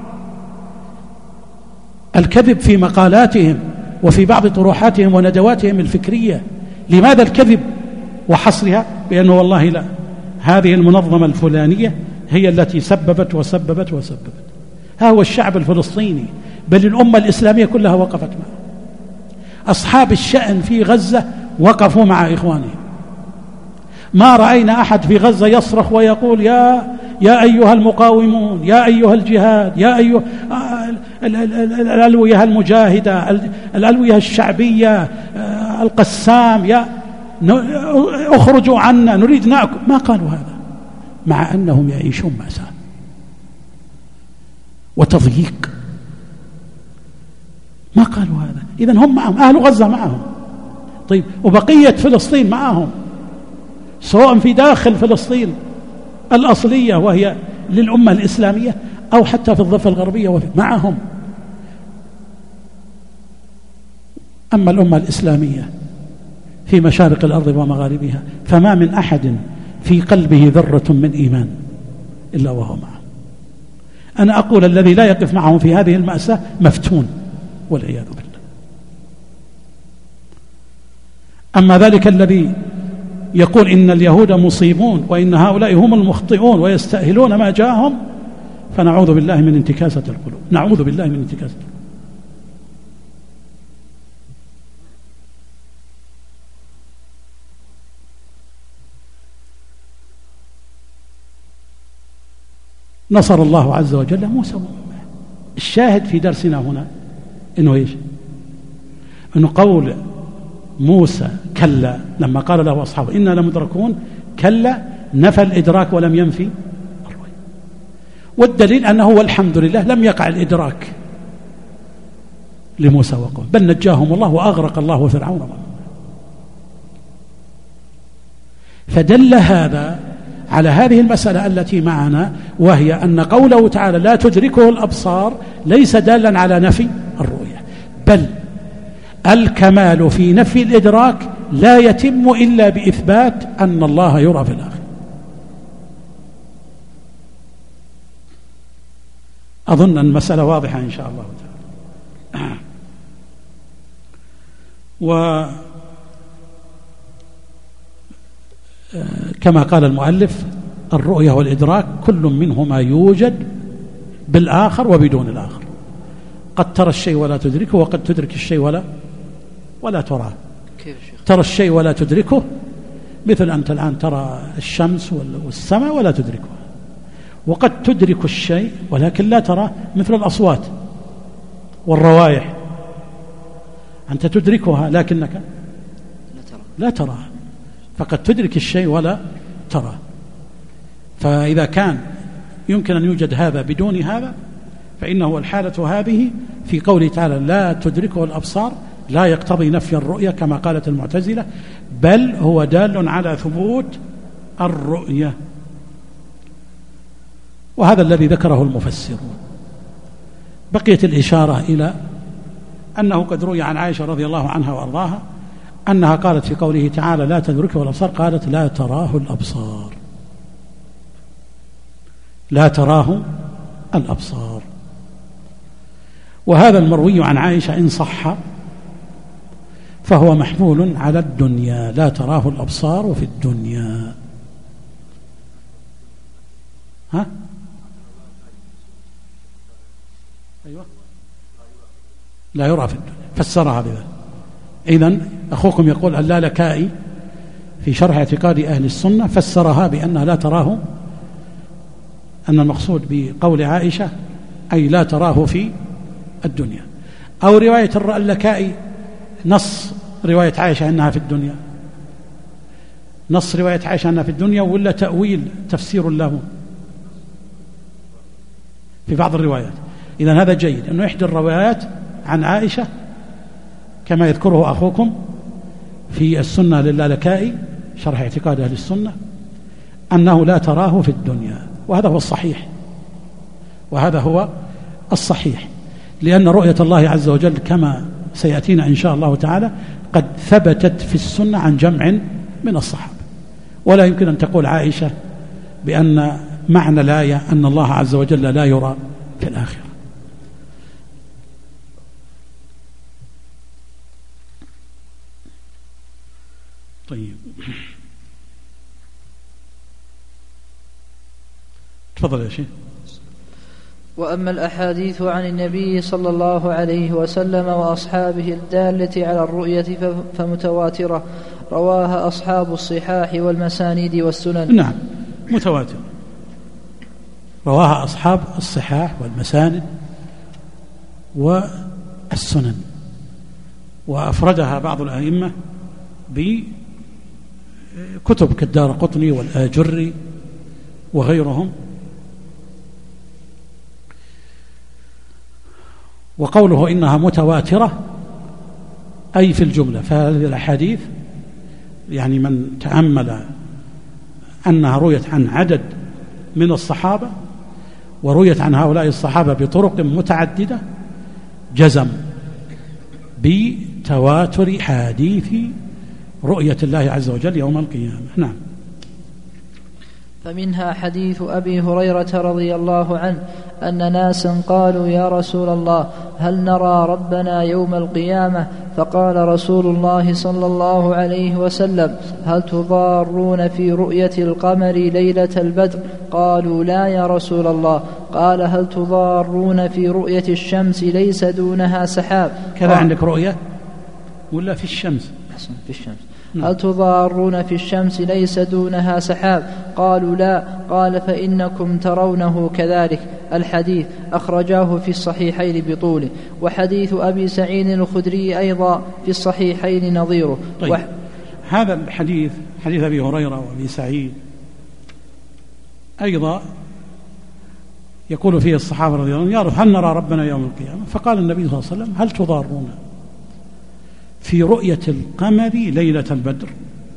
الكذب في مقالاتهم وفي بعض طروحاتهم وندواتهم الفكرية؟ لماذا الكذب وحصرها بأنه والله لا، هذه المنظمة الفلانية هي التي سببت وسببت وسببت؟ ها هو الشعب الفلسطيني بل الأمة الإسلامية كلها وقفت معه. أصحاب الشأن في غزة وقفوا مع إخوانهم. ما رأينا أحد في غزة يصرخ ويقول يا أيها المقاومون، يا أيها الجهاد، يا أيها الألوية المجاهدة، الألوية الشعبية، القسام، يا اخرجوا عنا نريد نأكل. ما قالوا هذا، مع أنهم يعيشون مأساة وتضييق. ما قالوا هذا. إذن هم معهم، أهل غزة معهم. طيب وبقية فلسطين معهم، سواء في داخل فلسطين الأصلية وهي للأمة الإسلامية أو حتى في الضفة الغربية معهم. أما الأمة الإسلامية في مشارق الأرض ومغاربها فما من أحد في قلبه ذرة من إيمان إلا وهو معهم. أنا أقول الذي لا يقف معهم في هذه المأساة مفتون والعياذ بالله. أما ذلك الذي يقول إن اليهود مصيبون وإن هؤلاء هم المخطئون ويستأهلون ما جاءهم، فنعوذ بالله من انتكاسة القلوب، نعوذ بالله من انتكاسة القلوب. نصر الله عز وجل موسى. الشاهد في درسنا هنا إنه إيش؟ أن قول موسى كلا لما قال له أصحابه إنا لمدركون كلا نفى الإدراك ولم ينفي الرؤية. والدليل أنه والحمد لله لم يقع الإدراك لموسى وقومه، بل نجاهم الله وأغرق الله فرعون. فدل هذا على هذه المسألة التي معنا، وهي أن قوله تعالى لا تدركه الأبصار ليس دالا على نفي الرؤية، بل الكمال في نفي الإدراك لا يتم إلا بإثبات أن الله يرى في الآخرة. أظن أن المسألة واضحة إن شاء الله تعالى. وكما قال المؤلف الرؤية والإدراك كل منهما يوجد بالآخر وبدون الآخر، قد ترى الشيء ولا تدركه، وقد تدرك الشيء ولا تراه. ترى الشيء ولا تدركه، مثل أنت الآن ترى الشمس والسماء ولا تدركها، وقد تدرك الشيء ولكن لا تراه، مثل الأصوات والروائح، أنت تدركها لكنك لا تراها، فقد تدرك الشيء ولا تراه. فإذا كان يمكن أن يوجد هذا بدون هذا، فإنه الحالة هذه في قوله تعالى لا تدركه الأبصار لا يقتضي نفي الرؤية كما قالت المعتزلة، بل هو دال على ثبوت الرؤية، وهذا الذي ذكره المفسرون. بقيت الإشارة إلى أنه قد روي عن عائشة رضي الله عنها وأرضاها أنها قالت في قوله تعالى لا تدركه الأبصار، قالت لا تراه الأبصار، لا تراه الأبصار. وهذا المروي عن عائشة إن صح فهو محمول على الدنيا، لا تراه الأبصار في الدنيا. ها؟ أيوة، لا يرى في الدنيا، فسرها بذلك. إذن أخوكم يقول اللالكائي في شرح اعتقاد أهل السنة فسرها بأنها لا تراه، أن المقصود بقول عائشة أي لا تراه في الدنيا. أو رواية اللكائي نص رواية عائشة أنها في الدنيا، نص رواية عائشة أنها في الدنيا، ولا تأويل تفسير له في بعض الروايات. إذن هذا جيد أنه إحدى الروايات عن عائشة كما يذكره أخوكم في السنة للالكائي شرح اعتقاد أهل السنة أنه لا تراه في الدنيا، وهذا هو الصحيح، وهذا هو الصحيح، لأن رؤية الله عز وجل كما سيأتينا إن شاء الله تعالى قد ثبتت في السنة عن جمع من الصحابة، ولا يمكن أن تقول عائشة بأن معنى الآية أن الله عز وجل لا يرى في الآخرة. طيب، تفضل يا شيخ. وأما الأحاديث عن النبي صلى الله عليه وسلم وأصحابه الدالة على الرؤية فمتواترة، رواها أصحاب الصحاح والمسانيد والسنن. نعم، متواترة، رواها أصحاب الصحاح والمساند والسنن، وأفردها بعض الأئمة بكتب كالدارقطني والآجري وغيرهم. وقوله إنها متواترة أي في الجملة، فهذه الأحاديث يعني من تأمل أنها رويت عن عدد من الصحابة ورويت عن هؤلاء الصحابة بطرق متعددة جزم بتواتر حديث رؤية الله عز وجل يوم القيامة. نعم. فمنها حديث أبي هريرة رضي الله عنه أن ناسا قالوا يا رسول الله هل نرى ربنا يوم القيامة؟ فقال رسول الله صلى الله عليه وسلم هل تضارون في رؤية القمر ليلة البدر؟ قالوا لا يا رسول الله. قال هل تضارون في رؤية الشمس ليس دونها سحاب؟ كذا عندك رؤية ولا في الشمس؟ في الشمس. هل تضارون في الشمس ليس دونها سحاب؟ قالوا لا. قال فإنكم ترونه كذلك. الحديث أخرجاه في الصحيحين بطوله. وحديث أبي سعيد الخدري أيضا في الصحيحين نظيره. طيب هذا الحديث حديث أبي هريرة وأبي سعيد أيضا يقول فيه الصحابة رضي الله عنهم: يا رب هل نرى ربنا يوم القيامة؟ فقال النبي صلى الله عليه وسلم: هل تضارون في رؤية القمر ليلة البدر؟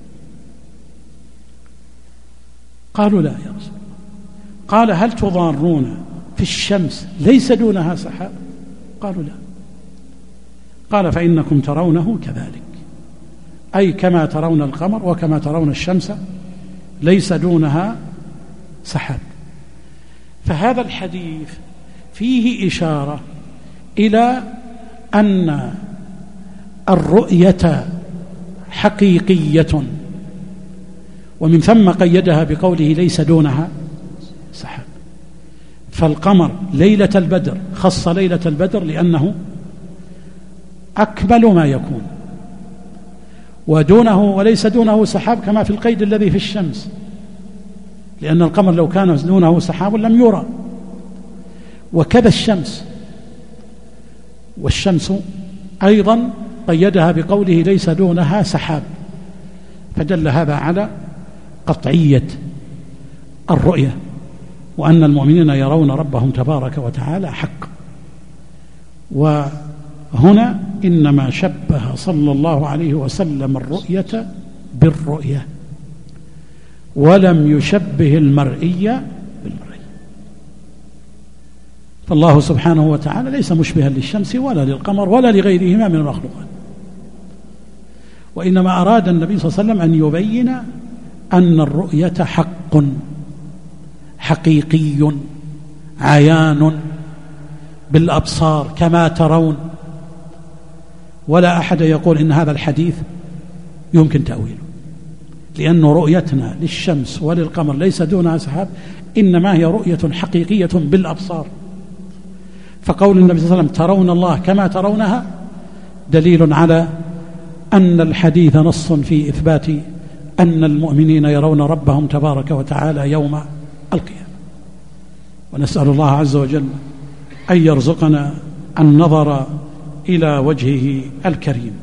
قالوا: لا يا رسول الله. قال: هل تضارون في الشمس ليس دونها سحاب؟ قالوا: لا. قال: فإنكم ترونه كذلك، أي كما ترون القمر وكما ترون الشمس ليس دونها سحاب. فهذا الحديث فيه إشارة إلى أن الرؤية حقيقية، ومن ثم قيدها بقوله ليس دونها سحاب. فالقمر ليلة البدر خص ليلة البدر لأنه أكمل ما يكون، ودونه وليس دونه سحاب كما في القيد الذي في الشمس، لأن القمر لو كان دونه سحاب لم يرى. وكذا الشمس، والشمس أيضا قيدها بقوله ليس دونها سحاب، فدل هذا على قطعية الرؤية، وأن المؤمنين يرون ربهم تبارك وتعالى حق. وهنا إنما شبه صلى الله عليه وسلم الرؤية بالرؤية، ولم يشبه المرئية بالمرئي. فالله سبحانه وتعالى ليس مشبها للشمس ولا للقمر ولا لغيرهما من المخلوقات، وإنما أراد النبي صلى الله عليه وسلم أن يبين أن الرؤية حق حقيقي عيان بالأبصار كما ترون. ولا أحد يقول إن هذا الحديث يمكن تأويله، لأن رؤيتنا للشمس وللقمر ليس دونها سحاب إنما هي رؤية حقيقية بالأبصار. فقول النبي صلى الله عليه وسلم ترون الله كما ترونها دليل على أن الحديث نص في إثبات أن المؤمنين يرون ربهم تبارك وتعالى يوم القيامة. ونسأل الله عز وجل أن يرزقنا النظر إلى وجهه الكريم.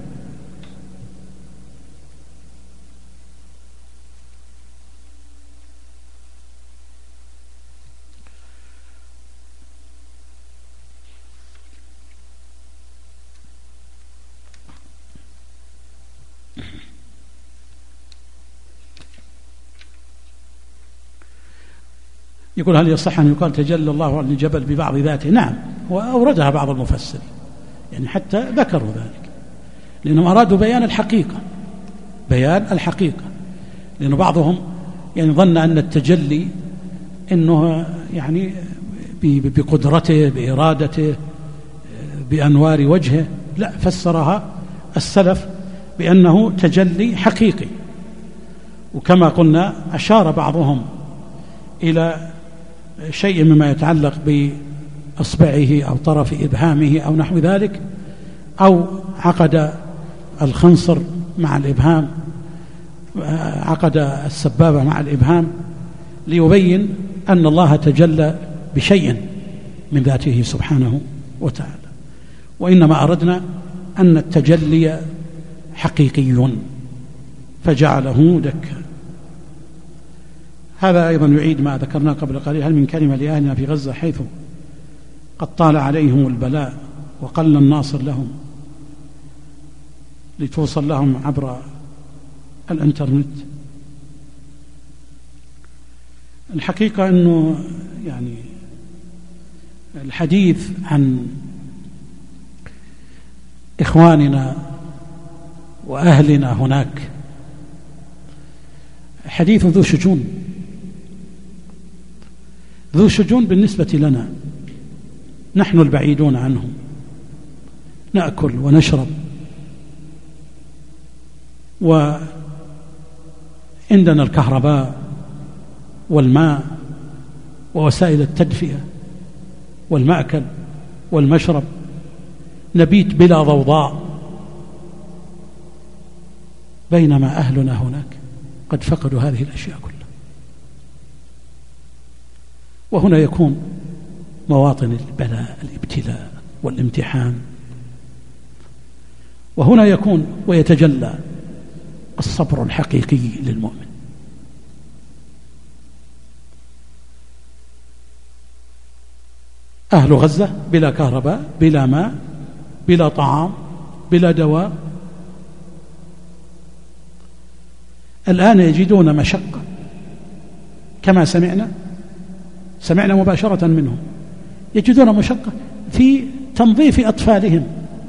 يقول: هل يصح أن يقال تجلى الله عن الجبل ببعض ذاته؟ نعم، وأوردها بعض المفسرين، يعني حتى ذكروا ذلك، لأنهم أرادوا بيان الحقيقة، بيان الحقيقة، لأن بعضهم يعني ظن أن التجلي أنه يعني بقدرته بإرادته بأنوار وجهه، لا، فسرها السلف بأنه تجلي حقيقي. وكما قلنا أشار بعضهم إلى شيء مما يتعلق بأصبعه أو طرف إبهامه أو نحو ذلك، أو عقد الخنصر مع الإبهام، عقد السبابة مع الإبهام، ليبين أن الله تجلى بشيء من ذاته سبحانه وتعالى. وإنما أردنا أن التجلي حقيقي فجعله دكا. هذا أيضا يعيد ما ذكرناه قبل قليل: هل من كلمة لأهلنا في غزة حيث قد طال عليهم البلاء وقل الناصر لهم لتوصل لهم عبر الإنترنت؟ الحقيقة أنه يعني الحديث عن إخواننا وأهلنا هناك حديث ذو شجون، ذو شجون بالنسبة لنا نحن البعيدون عنهم، نأكل ونشرب وعندنا الكهرباء والماء ووسائل التدفئة والمأكل والمشرب، نبيت بلا ضوضاء، بينما أهلنا هناك قد فقدوا هذه الأشياء كلها. وهنا يكون مواطن البلاء الابتلاء والامتحان. وهنا يكون ويتجلى الصبر الحقيقي للمؤمن. أهل غزة بلا كهرباء، بلا ماء، بلا طعام، بلا دواء، الآن يجدون مشقة كما سمعنا مباشرة منهم، يجدون مشقة في تنظيف أطفالهم.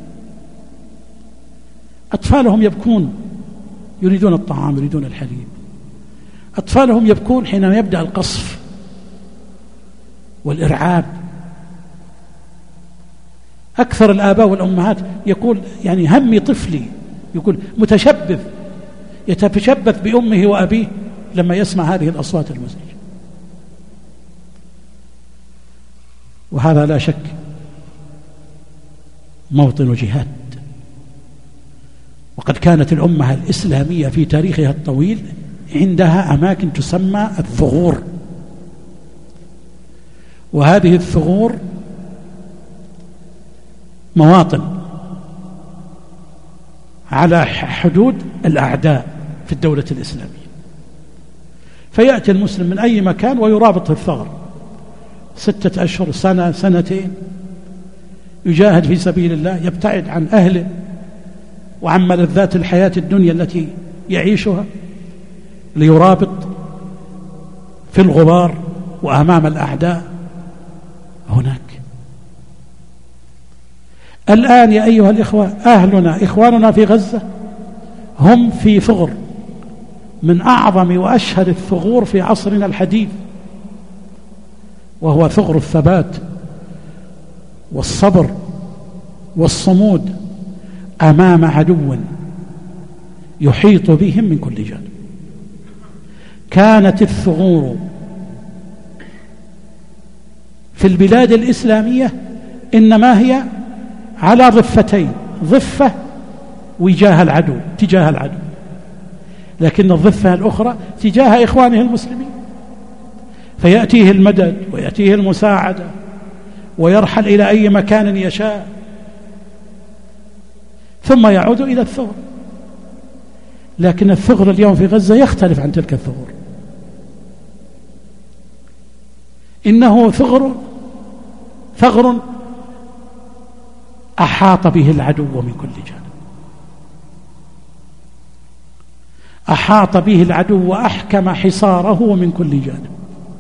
أطفالهم يبكون يريدون الطعام، يريدون الحليب. أطفالهم يبكون حينما يبدأ القصف والإرعاب. أكثر الآباء والأمهات يقول يعني همي طفلي، يقول متشبث، يتشبث بأمه وأبيه لما يسمع هذه الأصوات المزعجة. وهذا لا شك موطن جهاد. وقد كانت الأمة الإسلامية في تاريخها الطويل عندها أماكن تسمى الثغور، وهذه الثغور مواطن على حدود الأعداء في الدولة الإسلامية. فيأتي المسلم من أي مكان ويرابط الثغر 6 أشهر، سنة، سنتين، يجاهد في سبيل الله، يبتعد عن أهله وعن ملذات الحياة الدنيا التي يعيشها، ليرابط في الغبار وأمام الأعداء هناك. الآن يا أيها الإخوة أهلنا إخواننا في غزة هم في ثغر من أعظم وأشهر الثغور في عصرنا الحديث، وهو ثغر الثبات والصبر والصمود أمام عدو يحيط بهم من كل جانب. كانت الثغور في البلاد الإسلامية إنما هي على ضفتين، ضفة وجاه العدو، تجاه العدو، لكن الضفة الأخرى تجاه إخوانه المسلمين، فيأتيه المدد ويأتيه المساعدة ويرحل إلى أي مكان يشاء، ثم يعود إلى الثغر. لكن الثغر اليوم في غزة يختلف عن تلك الثغور. إنه ثغر أحاط به العدو من كل جانب، أحاط به العدو وأحكم حصاره من كل جانب.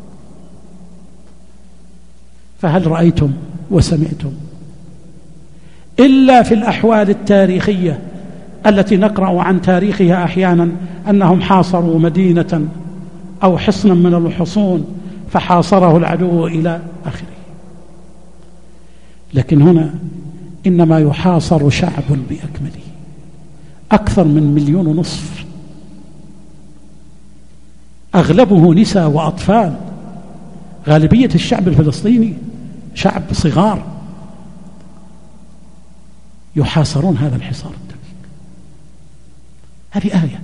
فهل رأيتم وسمعتم إلا في الأحوال التاريخية التي نقرأ عن تاريخها أحيانا أنهم حاصروا مدينة أو حصنا من الحصون فحاصره العدو إلى آخره؟ لكن هنا إنما يحاصر شعب بأكمله، أكثر من 1.5 مليون، أغلبه نساء وأطفال. غالبية الشعب الفلسطيني شعب صغار، يحاصرون هذا الحصار الدقيق. هذه آية.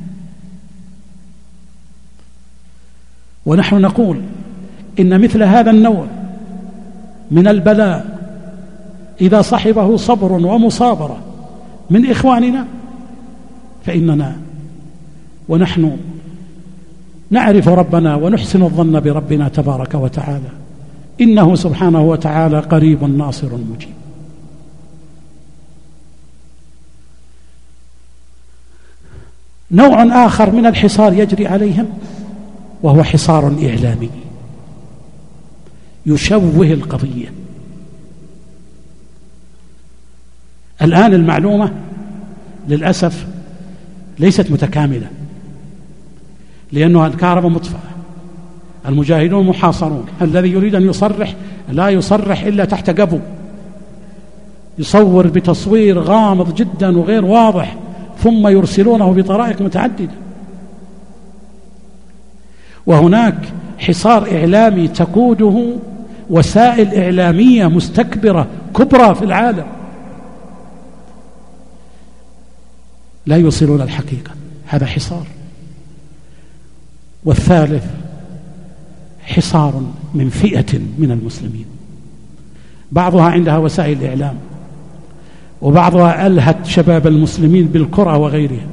ونحن نقول إن مثل هذا النوع من البلاء إذا صحبه صبر ومصابرة من إخواننا فإننا ونحن نعرف ربنا ونحسن الظن بربنا تبارك وتعالى، إنه سبحانه وتعالى قريب ناصر مجيب. نوع آخر من الحصار يجري عليهم وهو حصار إعلامي يشوه القضية. الآن المعلومة للأسف ليست متكاملة، لأنها الكهرباء مطفأة، المجاهدون محاصرون، الذي يريد أن يصرح لا يصرح إلا تحت قبو، يصور بتصوير غامض جدا وغير واضح ثم يرسلونه بطرائق متعددة. وهناك حصار إعلامي تقوده وسائل إعلامية مستكبرة كبرى في العالم، لا يوصلون الحقيقة، هذا حصار. والثالث حصار من فئة من المسلمين بعضها عندها وسائل إعلام، وبعضها ألهت شباب المسلمين بالكرة وغيرها،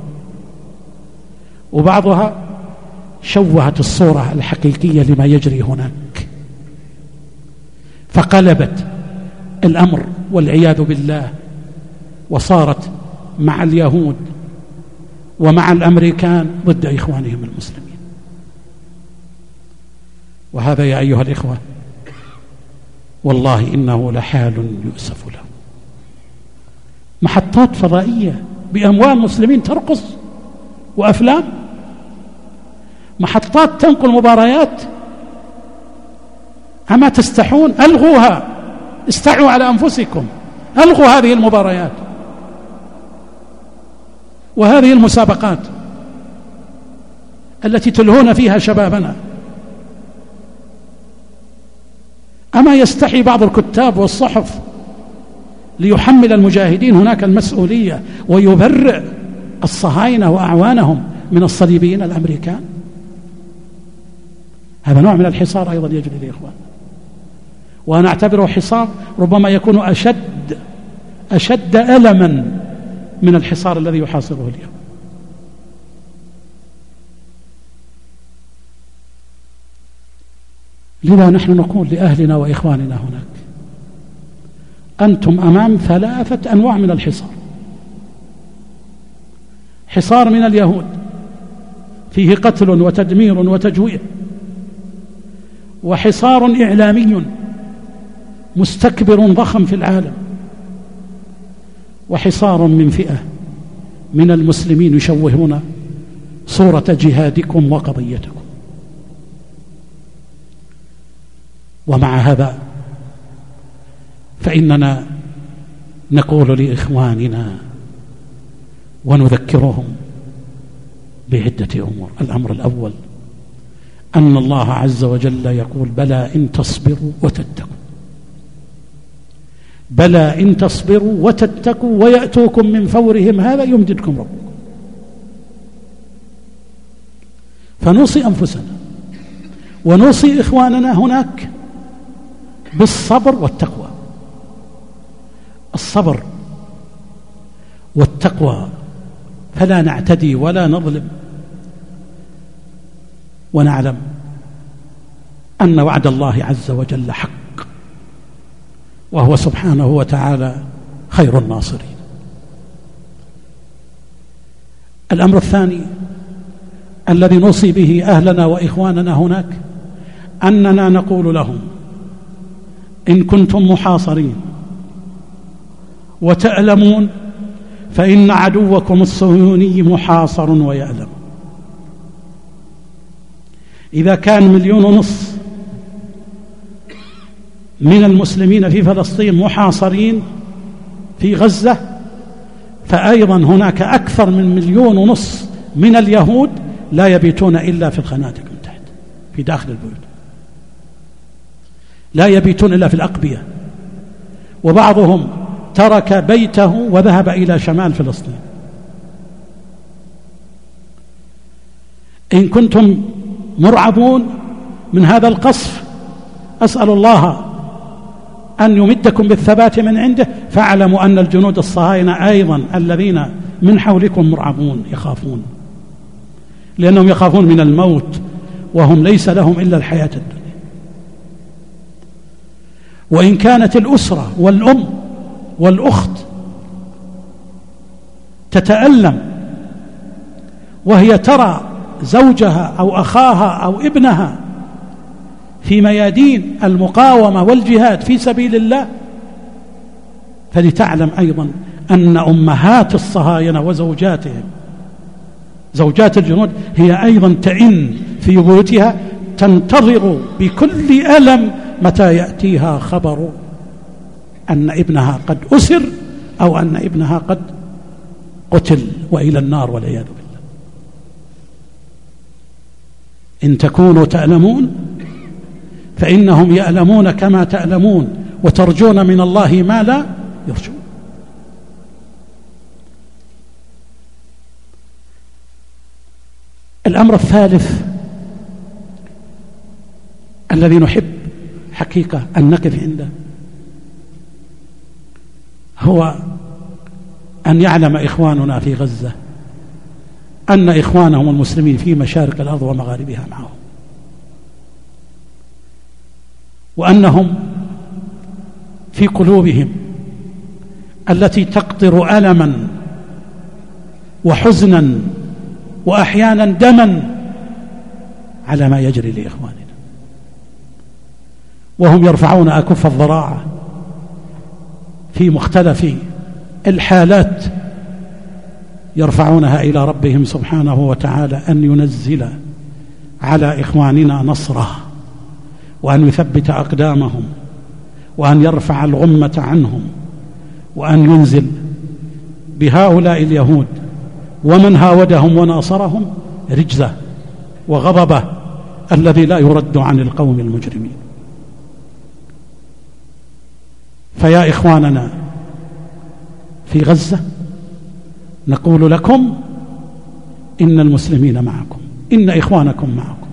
وبعضها شوهت الصورة الحقيقية لما يجري هناك، فقلبت الأمر والعياذ بالله، وصارت مع اليهود ومع الأمريكان ضد إخوانهم المسلمين. وهذا يا أيها الإخوة والله إنه لحال يؤسف له. محطات فضائية بأموال مسلمين ترقص، وأفلام، محطات تنقل مباريات، أما تستحون؟ ألغوها، استعوا على أنفسكم، ألغوا هذه المباريات وهذه المسابقات التي تلهون فيها شبابنا. أما يستحي بعض الكتاب والصحف ليحمل المجاهدين هناك المسؤولية ويبرئ الصهاينة وأعوانهم من الصليبيين الأمريكان؟ هذا نوع من الحصار أيضا يجري لإخوان، وأنا أعتبره حصار ربما يكون أشد ألما من الحصار الذي يحاصره اليوم. لذا نحن نقول لأهلنا وإخواننا هناك: أنتم أمام 3 أنواع من الحصار. حصار من اليهود فيه قتل وتدمير وتجويع، وحصار إعلامي مستكبر ضخم في العالم، وحصار من فئة من المسلمين يشوهون صورة جهادكم وقضيتكم. ومع هذا فإننا نقول لإخواننا ونذكرهم بعدة أمور. الأمر الأول أن الله عز وجل يقول: بلى إن تصبروا وتتقوا، بلى إن تصبروا وتتقوا ويأتوكم من فورهم هذا يمددكم ربكم. فنوصي أنفسنا ونوصي إخواننا هناك بالصبر والتقوى. الصبر والتقوى، فلا نعتدي ولا نظلم، ونعلم أن وعد الله عز وجل حق، وهو سبحانه وتعالى خير الناصرين. الأمر الثاني الذي نوصي به أهلنا وإخواننا هناك أننا نقول لهم: إن كنتم محاصرين وتألمون فإن عدوكم الصهيوني محاصر ويألم. إذا كان 1.5 مليون من المسلمين في فلسطين محاصرين في غزة، فأيضا هناك أكثر من 1.5 مليون من اليهود لا يبيتون إلا في الخنادق من تحت في داخل البيوت، لا يبيتون إلا في الأقبية، وبعضهم ترك بيته وذهب إلى شمال فلسطين. إن كنتم مرعبون من هذا القصف أسأل الله أن يمدكم بالثبات من عنده، فاعلموا أن الجنود الصهاينة أيضا الذين من حولكم مرعبون، يخافون، لأنهم يخافون من الموت وهم ليس لهم إلا الحياة الدنيا. وإن كانت الأسرة والأم والأخت تتألم وهي ترى زوجها أو أخاها أو ابنها في ميادين المقاومة والجهاد في سبيل الله، فلتعلم أيضا أن أمهات الصهاينة وزوجاتهم، زوجات الجنود، هي أيضا تئن في بيوتها تنتظر بكل ألم متى يأتيها خبر أن ابنها قد أسر أو أن ابنها قد قتل وإلى النار والعياذ بالله. إن تكونوا تألمون فإنهم يألمون كما تألمون، وترجون من الله ما لا يرجون. الأمر الثالث الذي نحب حقيقة أن نقف عنده هو أن يعلم إخواننا في غزة أن إخوانهم المسلمين في مشارق الأرض ومغاربها معهم، وأنهم في قلوبهم التي تقطر ألما وحزنا وأحيانا دما على ما يجري لإخواننا، وهم يرفعون أكف الضراعة في مختلف الحالات، يرفعونها إلى ربهم سبحانه وتعالى أن ينزل على إخواننا نصره، وأن يثبت أقدامهم، وأن يرفع الغمة عنهم، وأن ينزل بهؤلاء اليهود ومن هاودهم وناصرهم رجزه وغضبه الذي لا يرد عن القوم المجرمين. فيا إخواننا في غزة نقول لكم إن المسلمين معكم، إن إخوانكم معكم،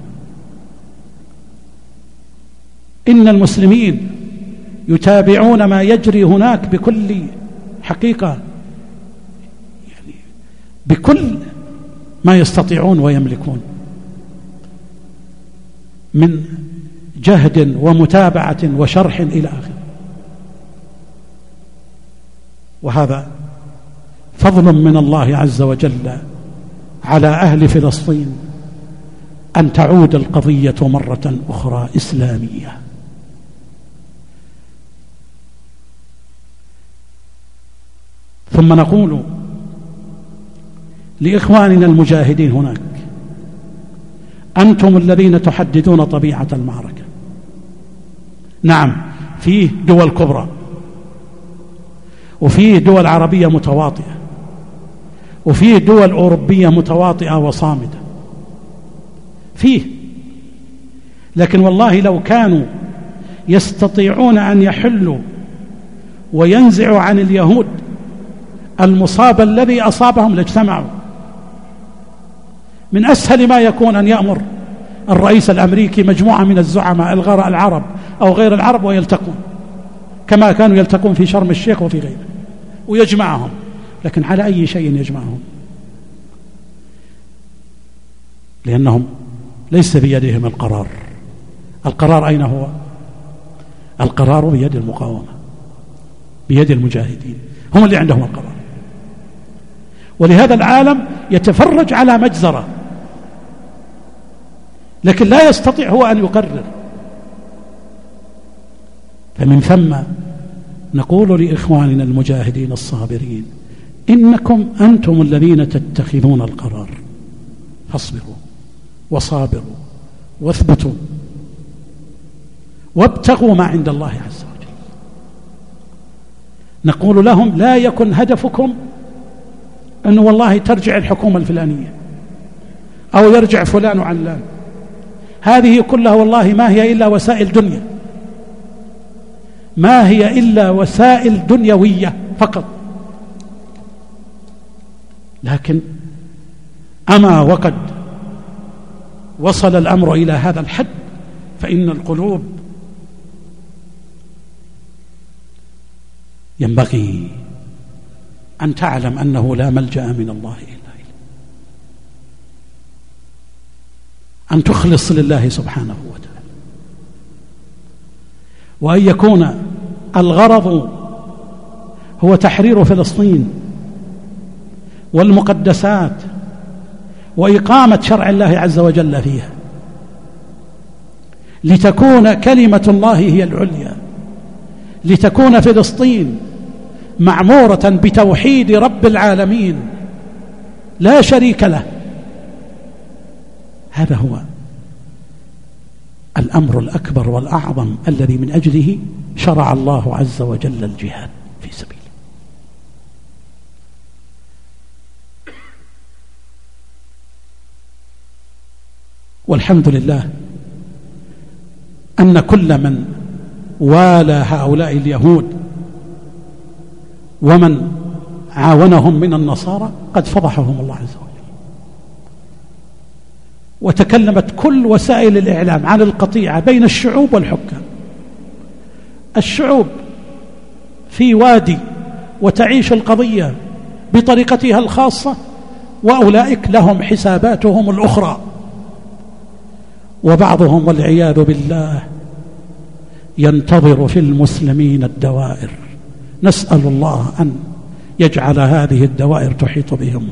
إن المسلمين يتابعون ما يجري هناك بكل حقيقة، يعني بكل ما يستطيعون ويملكون من جهد ومتابعة وشرح إلى آخره. وهذا فضل من الله عز وجل على أهل فلسطين أن تعود القضية مرة أخرى إسلامية. ثم نقول لإخواننا المجاهدين هناك: أنتم الذين تحددون طبيعة المعركة. نعم، فيه دول كبرى وفيه دول عربية متواطئة وفيه دول أوروبية متواطئة وصامدة فيه، لكن والله لو كانوا يستطيعون أن يحلوا وينزعوا عن اليهود المصاب الذي أصابهم لاجتمعوا. من أسهل ما يكون أن يأمر الرئيس الأمريكي مجموعة من الزعماء العرب أو غير العرب ويلتقون كما كانوا يلتقون في شرم الشيخ وفي غيره ويجمعهم، لكن على أي شيء يجمعهم؟ لأنهم ليس بيدهم القرار. القرار أين هو؟ القرار بيد المقاومة، بيد المجاهدين، هم اللي عندهم القرار. ولهذا العالم يتفرج على مجزرة، لكن لا يستطيع هو أن يقرر. فمن ثم نقول لإخواننا المجاهدين الصابرين: إنكم أنتم الذين تتخذون القرار، فاصبروا وصابروا واثبتوا وابتغوا ما عند الله عز وجل. نقول لهم: لا يكن هدفكم أنه والله ترجع الحكومة الفلانية أو يرجع فلان وعلان، هذه كلها والله ما هي إلا وسائل دنيا، ما هي إلا وسائل دنيوية فقط. لكن أما وقد وصل الأمر إلى هذا الحد فإن القلوب ينبغي أن تعلم أنه لا ملجأ من الله إلا إليه، أن تخلص لله سبحانه وتعالى، وأن يكون الغرض هو تحرير فلسطين والمقدسات وإقامة شرع الله عز وجل فيها، لتكون كلمة الله هي العليا، لتكون فلسطين معمورة بتوحيد رب العالمين لا شريك له. هذا هو الأمر الأكبر والأعظم الذي من أجله شرع الله عز وجل الجهاد في سبيله. والحمد لله أن كل من والى هؤلاء اليهود ومن عاونهم من النصارى قد فضحهم الله عز وجل، وتكلمت كل وسائل الإعلام عن القطيعة بين الشعوب والحكام. الشعوب في وادي وتعيش القضية بطريقتها الخاصة، وأولئك لهم حساباتهم الأخرى. وبعضهم والعياذ بالله ينتظر في المسلمين الدوائر، نسأل الله أن يجعل هذه الدوائر تحيط بهم.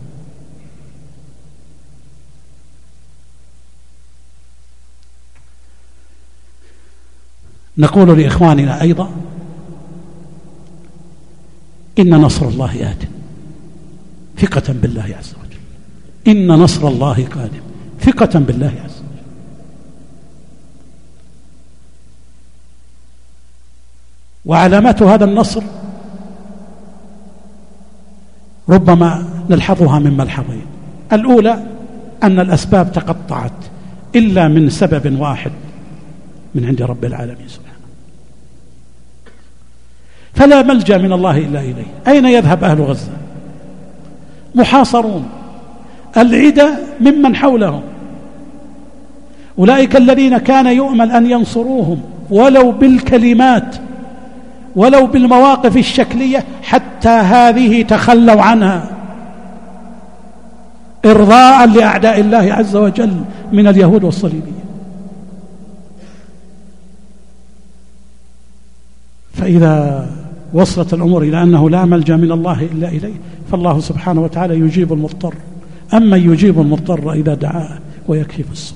نقول لإخواننا أيضا إن نصر الله آت، ثقة بالله عز وجل، إن نصر الله قادم، ثقة بالله عز وجل. وعلامات هذا النصر ربما نلحظها من ملحظين. الأولى أن الأسباب تقطعت إلا من سبب واحد من عند رب العالمين سبحانه، فلا ملجأ من الله إلا إليه. أين يذهب أهل غزة؟ محاصرون، العدى ممن حولهم، أولئك الذين كان يؤمل أن ينصروهم ولو بالكلمات ولو بالمواقف الشكلية، حتى هذه تخلوا عنها إرضاء لأعداء الله عز وجل من اليهود والصليبيين. فإذا وصلت الأمور إلى أنه لا ملجأ من الله إلا إليه، فالله سبحانه وتعالى يجيب المضطر، أما يجيب المضطر إذا دعاه ويكشف السوء.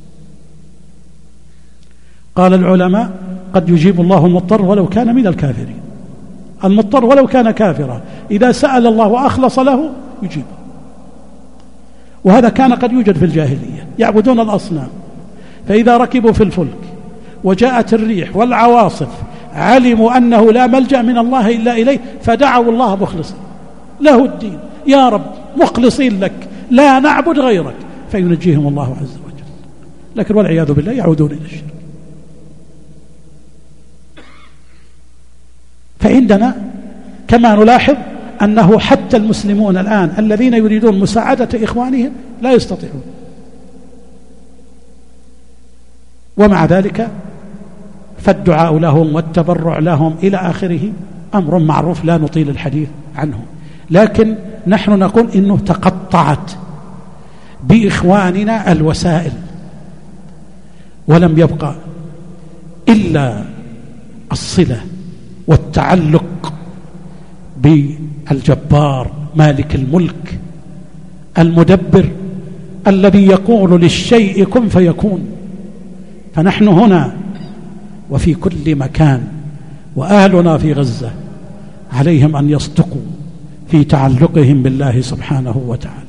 قال العلماء قد يجيب الله المضطر ولو كان من الكافرين، المضطر ولو كان كافرا إذا سأل الله وأخلص له يجيبه. وهذا كان قد يوجد في الجاهلية، يعبدون الأصنام، فإذا ركبوا في الفلك وجاءت الريح والعواصف علموا أنه لا ملجأ من الله إلا إليه، فدعوا الله مخلصين له الدين، يا رب مخلصين لك لا نعبد غيرك، فينجيهم الله عز وجل. لكن والعياذ بالله يعودون إلى الشرك. فعندنا كما نلاحظ أنه حتى المسلمون الآن الذين يريدون مساعدة إخوانهم لا يستطيعون، ومع ذلك فالدعاء لهم والتبرع لهم إلى آخره أمر معروف لا نطيل الحديث عنه. لكن نحن نقول إنه تقطعت بإخواننا الوسائل، ولم يبقى إلا الصلة والتعلق بالجبار مالك الملك المدبر الذي يقول للشيء كن فيكون. فنحن هنا وفي كل مكان، وأهلنا في غزة عليهم أن يصدقوا في تعلقهم بالله سبحانه وتعالى.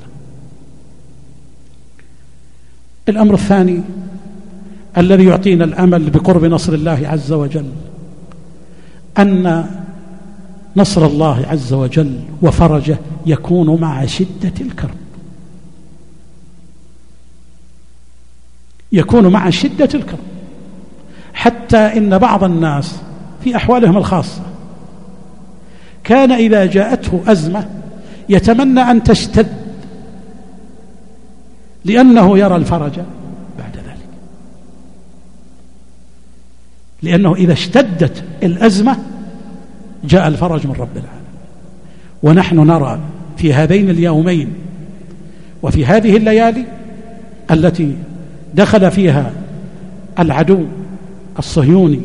الأمر الثاني الذي يعطينا الأمل بقرب نصر الله عز وجل أن نصر الله عز وجل وفرجه يكون مع شدة الكرب، يكون مع شدة الكرب، حتى إن بعض الناس في أحوالهم الخاصة كان إذا جاءته أزمة يتمنى أن تشتد لأنه يرى الفرج بعد ذلك، لأنه إذا اشتدت الأزمة جاء الفرج من رب العالمين. ونحن نرى في هذين اليومين وفي هذه الليالي التي دخل فيها العدو الصهيوني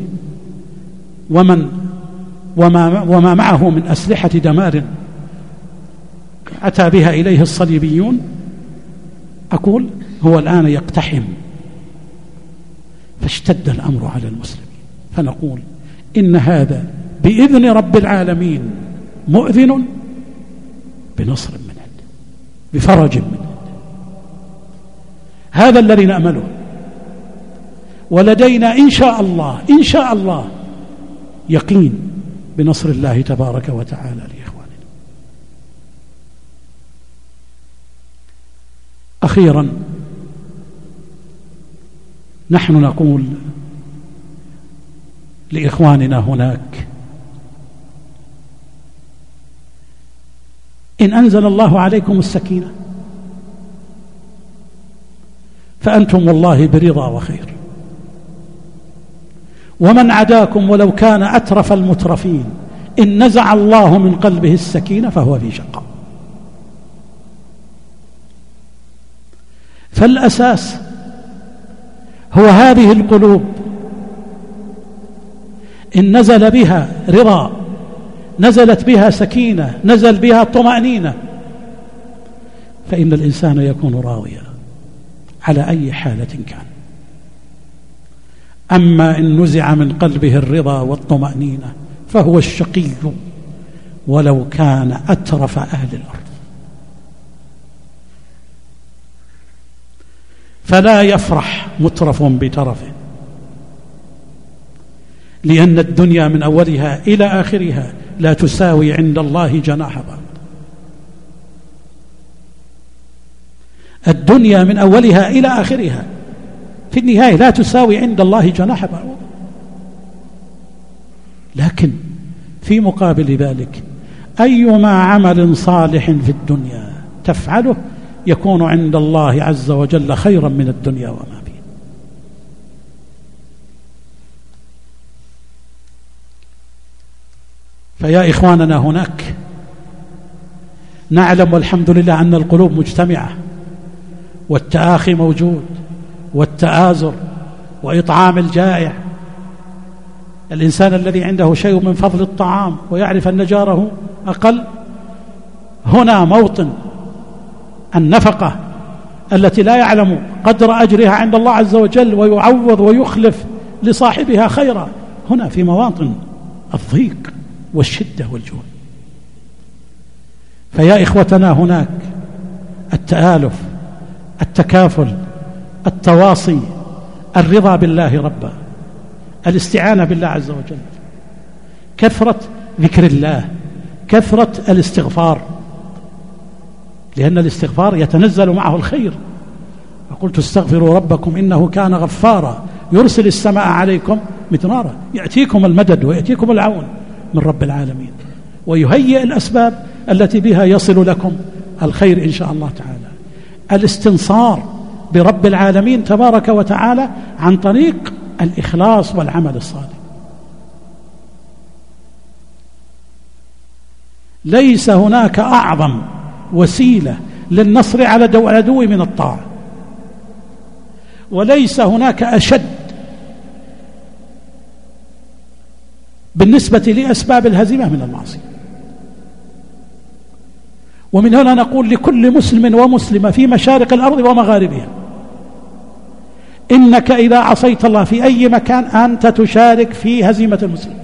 وما معه من أسلحة دمار أتى بها إليه الصليبيون، أقول هو الآن يقتحم، فاشتد الأمر على المسلمين. فنقول إن هذا بإذن رب العالمين مؤذن بنصر من عنده، بفرج من عنده. هذا الذي نأمله، ولدينا إن شاء الله إن شاء الله يقين بنصر الله تبارك وتعالى لإخواننا. أخيرا نحن نقول لإخواننا هناك إن أنزل الله عليكم السكينة فأنتم والله برضا وخير، ومن عداكم ولو كان أترف المترفين إن نزع الله من قلبه السكينة فهو في شقاء. فالأساس هو هذه القلوب، إن نزل بها رضا، نزلت بها سكينة، نزل بها طمأنينة، فإن الإنسان يكون راضيا على أي حالة كان. أما إن نزع من قلبه الرضا والطمأنينة فهو الشقي ولو كان أترف أهل الأرض. فلا يفرح مترف بترفه، لأن الدنيا من أولها إلى آخرها لا تساوي عند الله جناح بعوض. الدنيا من أولها إلى آخرها في النهاية لا تساوي عند الله جناح بعوض. لكن في مقابل ذلك أيما عمل صالح في الدنيا تفعله يكون عند الله عز وجل خيرا من الدنيا وما فيها. فيا إخواننا، هناك نعلم والحمد لله أن القلوب مجتمعة، والتآخي موجود، والتآزر، وإطعام الجائع. الإنسان الذي عنده شيء من فضل الطعام ويعرف أن جاره أقل، هنا موطن النفقة التي لا يعلم قدر أجرها عند الله عز وجل ويعوض ويخلف لصاحبها خيرا، هنا في مواطن الضيق والشدة والجوع. فيا إخوتنا، هناك التآلف، التكافل، التواصي، الرضا بالله ربا، الاستعانة بالله عز وجل، كثرة ذكر الله، كثرة الاستغفار، لأن الاستغفار يتنزل معه الخير. فقلت استغفروا ربكم إنه كان غفارا يرسل السماء عليكم مدرارا، يأتيكم المدد ويأتيكم العون من رب العالمين، ويهيئ الأسباب التي بها يصل لكم الخير إن شاء الله تعالى. الاستنصار برب العالمين تبارك وتعالى عن طريق الإخلاص والعمل الصالح. ليس هناك أعظم وسيلة للنصر على العدو من الطاعة، وليس هناك أشد بالنسبة لأسباب الهزيمة من المعصية. ومن هنا نقول لكل مسلم ومسلمة في مشارق الأرض ومغاربها: إنك إذا عصيت الله في أي مكان أنت تشارك في هزيمة المسلمين.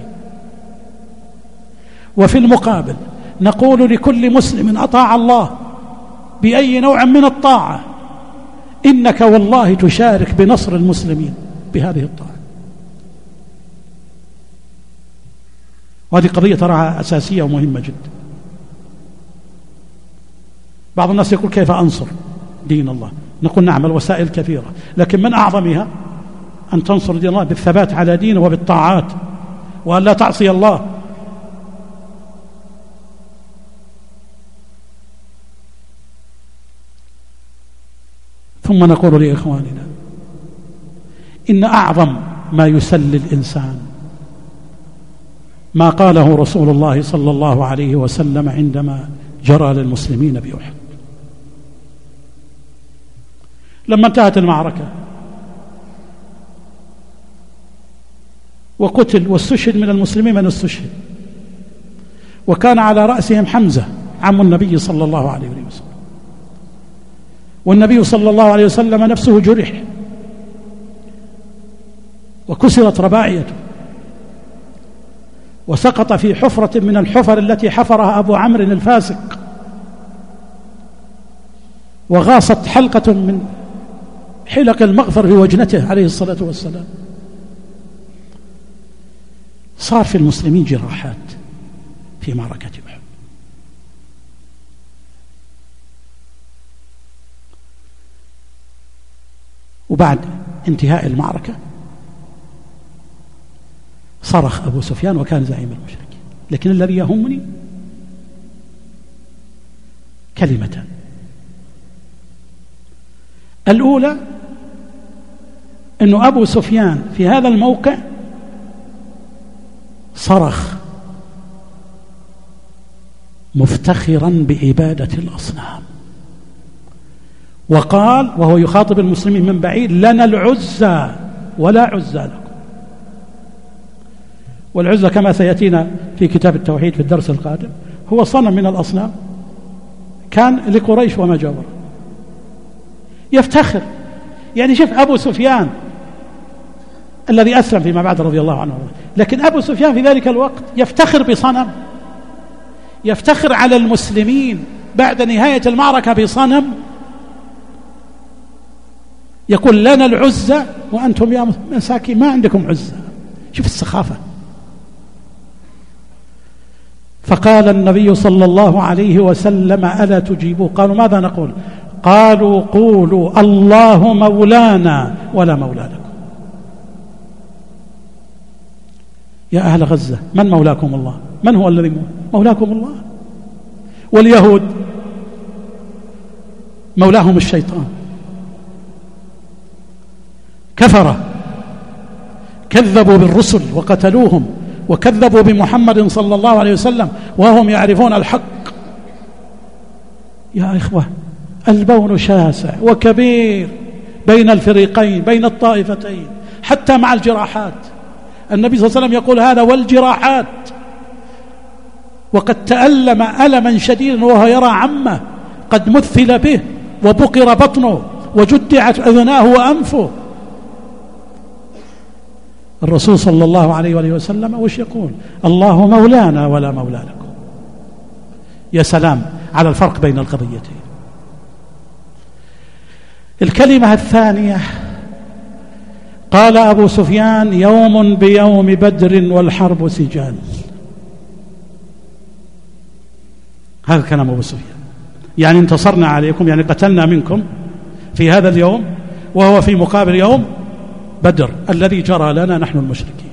وفي المقابل نقول لكل مسلم أطاع الله بأي نوع من الطاعة: إنك والله تشارك بنصر المسلمين بهذه الطاعة. وهذه قضية تراها أساسية ومهمة جدا. بعض الناس يقول: كيف أنصر دين الله؟ نقول: نعم، الوسائل كثيرة، لكن من أعظمها أن تنصر دين الله بالثبات على دينه وبالطاعات، وأن لا تعصي الله. ثم نقول لإخواننا: إن أعظم ما يسلي الإنسان ما قاله رسول الله صلى الله عليه وسلم عندما جرى للمسلمين بأحد. لما انتهت المعركة وقتل واستشهد من المسلمين من استشهد، وكان على رأسهم حمزة عم النبي صلى الله عليه وسلم، والنبي صلى الله عليه وسلم نفسه جرح وكسرت رباعيته وسقط في حفرة من الحفر التي حفرها أبو عمرو الفاسق، وغاصت حلقة من حلق المغفر في وجنته عليه الصلاة والسلام. صار في المسلمين جراحات في معركة أحد. وبعد انتهاء المعركة صرخ أبو سفيان وكان زعيم المشركين، لكن الذي يهمني كلمتان: الأولى أن أبو سفيان في هذا الموقع صرخ مفتخرا بعبادة الأصنام، وقال وهو يخاطب المسلمين من بعيد: لنا العزى ولا عزى لكم. والعزى كما سيأتينا في كتاب التوحيد في الدرس القادم هو صنم من الأصنام كان لقريش وما جاور، يفتخر. يعني شوف أبو سفيان الذي أسلم فيما بعد رضي الله عنه، لكن أبو سفيان في ذلك الوقت يفتخر بصنم، يفتخر على المسلمين بعد نهاية المعركة بصنم، يقول: لنا العزة وأنتم يا مساكين ما عندكم عزة. شوف السخافة. فقال النبي صلى الله عليه وسلم: ألا تجيبوا؟ قالوا: ماذا نقول؟ قالوا: قولوا الله مولانا ولا مولى لكم. يا أهل غزة، من مولاكم الله؟ من هو الذي مولاكم الله؟ واليهود مولاهم الشيطان، كفروا، كذبوا بالرسل وقتلوهم، وكذبوا بمحمد صلى الله عليه وسلم وهم يعرفون الحق. يا إخوة، البون شاسع وكبير بين الفريقين، بين الطائفتين، حتى مع الجراحات. النبي صلى الله عليه وسلم يقول هذا: والجراحات. وقد تألم ألما شديدا وهو يرى عمه قد مثل به وبقر بطنه وجدعت أذناه وأنفه. الرسول صلى الله عليه وآله وسلم وش يقول؟ الله مولانا ولا مولى لكم. يا سلام على الفرق بين القضيتين. الكلمة الثانية: قال أبو سفيان: يوم بيوم بدر والحرب سجال. هذا كلام أبو سفيان، يعني انتصرنا عليكم، يعني قتلنا منكم في هذا اليوم، وهو في مقابل يوم بدر الذي جرى لنا نحن المشركين.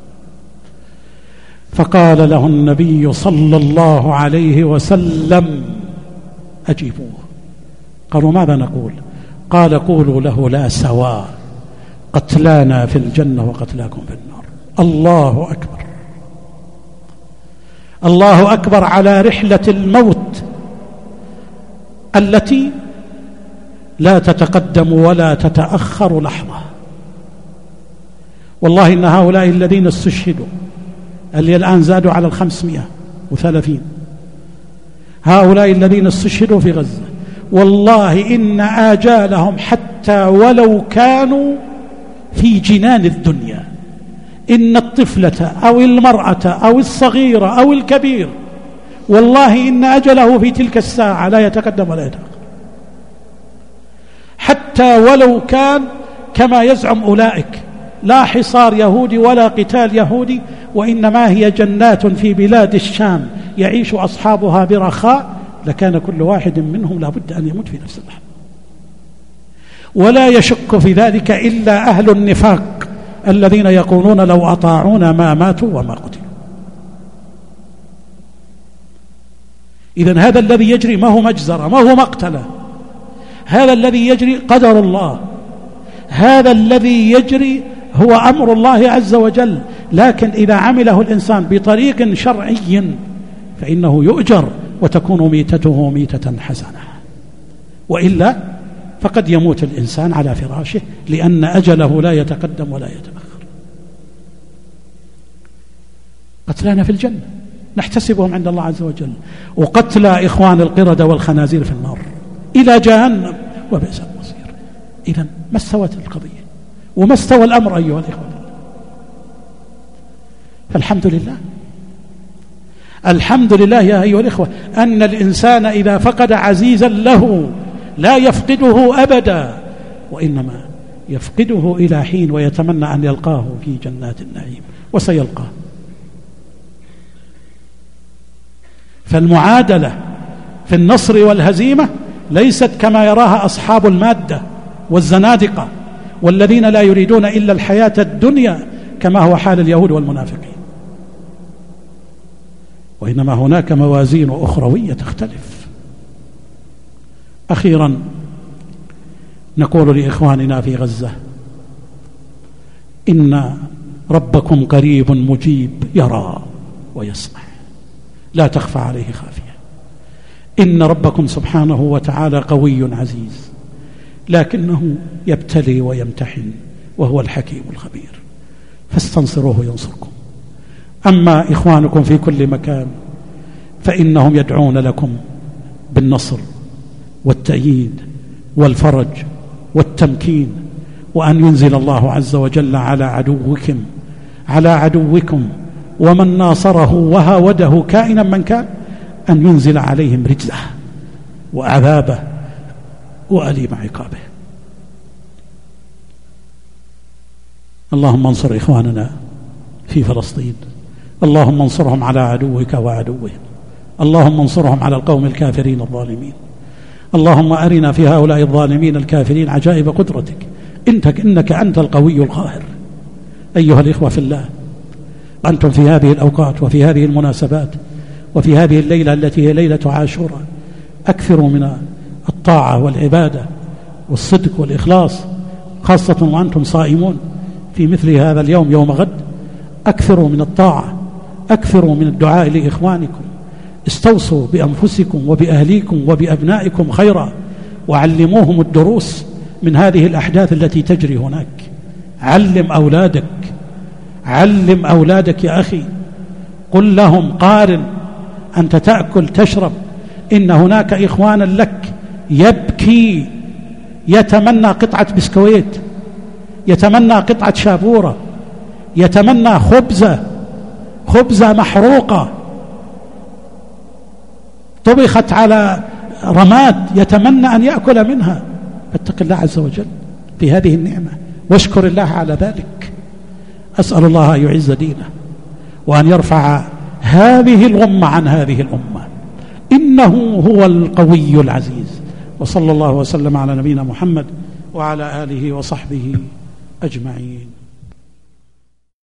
فقال له النبي صلى الله عليه وسلم: أجيبوه. قالوا: ماذا نقول؟ قال: قولوا له لا سواء، قتلانا في الجنة وقتلاكم في النار. الله أكبر، الله أكبر على رحلة الموت التي لا تتقدم ولا تتأخر لحظة. والله إن هؤلاء الذين استشهدوا اللي الآن زادوا على 530، هؤلاء الذين استشهدوا في غزة، والله إن آجالهم حتى ولو كانوا في جنان الدنيا، إن الطفلة أو المرأة أو الصغيرة أو الكبير، والله إن أجله في تلك الساعة لا يتقدم ولا يتأخر، حتى ولو كان كما يزعم أولئك لا حصار يهودي ولا قتال يهودي، وإنما هي جنات في بلاد الشام يعيش أصحابها برخاء، لكان كل واحد منهم لا بد أن يموت في نفس اللحظة. ولا يشك في ذلك إلا أهل النفاق الذين يقولون لو أطاعونا ما ماتوا وما قتلوا. إذن هذا الذي يجري ما هو مجزرة، ما هو مقتلة، هذا الذي يجري قدر الله، هذا الذي يجري هو أمر الله عز وجل. لكن إذا عمله الإنسان بطريق شرعي فإنه يؤجر وتكون ميتته ميتة حسنة، وإلا فقد يموت الإنسان على فراشه لأن أجله لا يتقدم ولا يتأخر. قتلانا في الجنة نحتسبهم عند الله عز وجل، وقتلى إخوان القردة والخنازير في النار إلى جهنم وبئس المصير. إذن ما استوت القضية وما استوى الأمر أيها الإخوة. فالحمد لله، الحمد لله يا أيها الإخوة أن الإنسان إذا فقد عزيزا له لا يفقده أبدا، وإنما يفقده إلى حين ويتمنى أن يلقاه في جنات النعيم، وسيلقاه. فالمعادلة في النصر والهزيمة ليست كما يراها أصحاب المادة والزنادقة والذين لا يريدون إلا الحياة الدنيا كما هو حال اليهود والمنافقين، وإنما هناك موازين أخروية تختلف. أخيرا نقول لإخواننا في غزة: إن ربكم قريب مجيب، يرى ويسمع، لا تخفى عليه خافية. إن ربكم سبحانه وتعالى قوي عزيز، لكنه يبتلي ويمتحن وهو الحكيم الخبير، فاستنصروه ينصركم. أما إخوانكم في كل مكان فإنهم يدعون لكم بالنصر والتأييد والفرج والتمكين، وأن ينزل الله عز وجل على عدوكم ومن ناصره وهاوده كائنا من كان، أن ينزل عليهم رجزه وعذابه وأليم عقابه. اللهم انصر إخواننا في فلسطين، اللهم انصرهم على عدوك وعدوهم، اللهم انصرهم على القوم الكافرين الظالمين. اللهم أرنا في هؤلاء الظالمين الكافرين عجائب قدرتك، إنك أنت القوي القاهر. أيها الإخوة في الله، أنتم في هذه الأوقات وفي هذه المناسبات وفي هذه الليلة التي هي ليلة عاشوراء أكثروا من الطاعة والعبادة والصدق والإخلاص، خاصة وأنتم صائمون في مثل هذا اليوم يوم غد. أكثروا من الطاعة، أكثروا من الدعاء لإخوانكم، استوصوا بأنفسكم وبأهليكم وبأبنائكم خيرا، وعلموهم الدروس من هذه الأحداث التي تجري هناك. علم أولادك يا أخي، قل لهم قارن، أنت تأكل تشرب، إن هناك إخوانا لك يبكي يتمنى قطعة بسكويت، يتمنى قطعة شابورة، يتمنى خبزة محروقة طبخت على رماد، يتمنى أن يأكل منها. فاتق الله عز وجل في هذه النعمة واشكر الله على ذلك. أسأل الله أن يعز دينه وأن يرفع هذه الغمة عن هذه الأمة، إنه هو القوي العزيز. وصلى الله وسلم على نبينا محمد وعلى آله وصحبه أجمعين.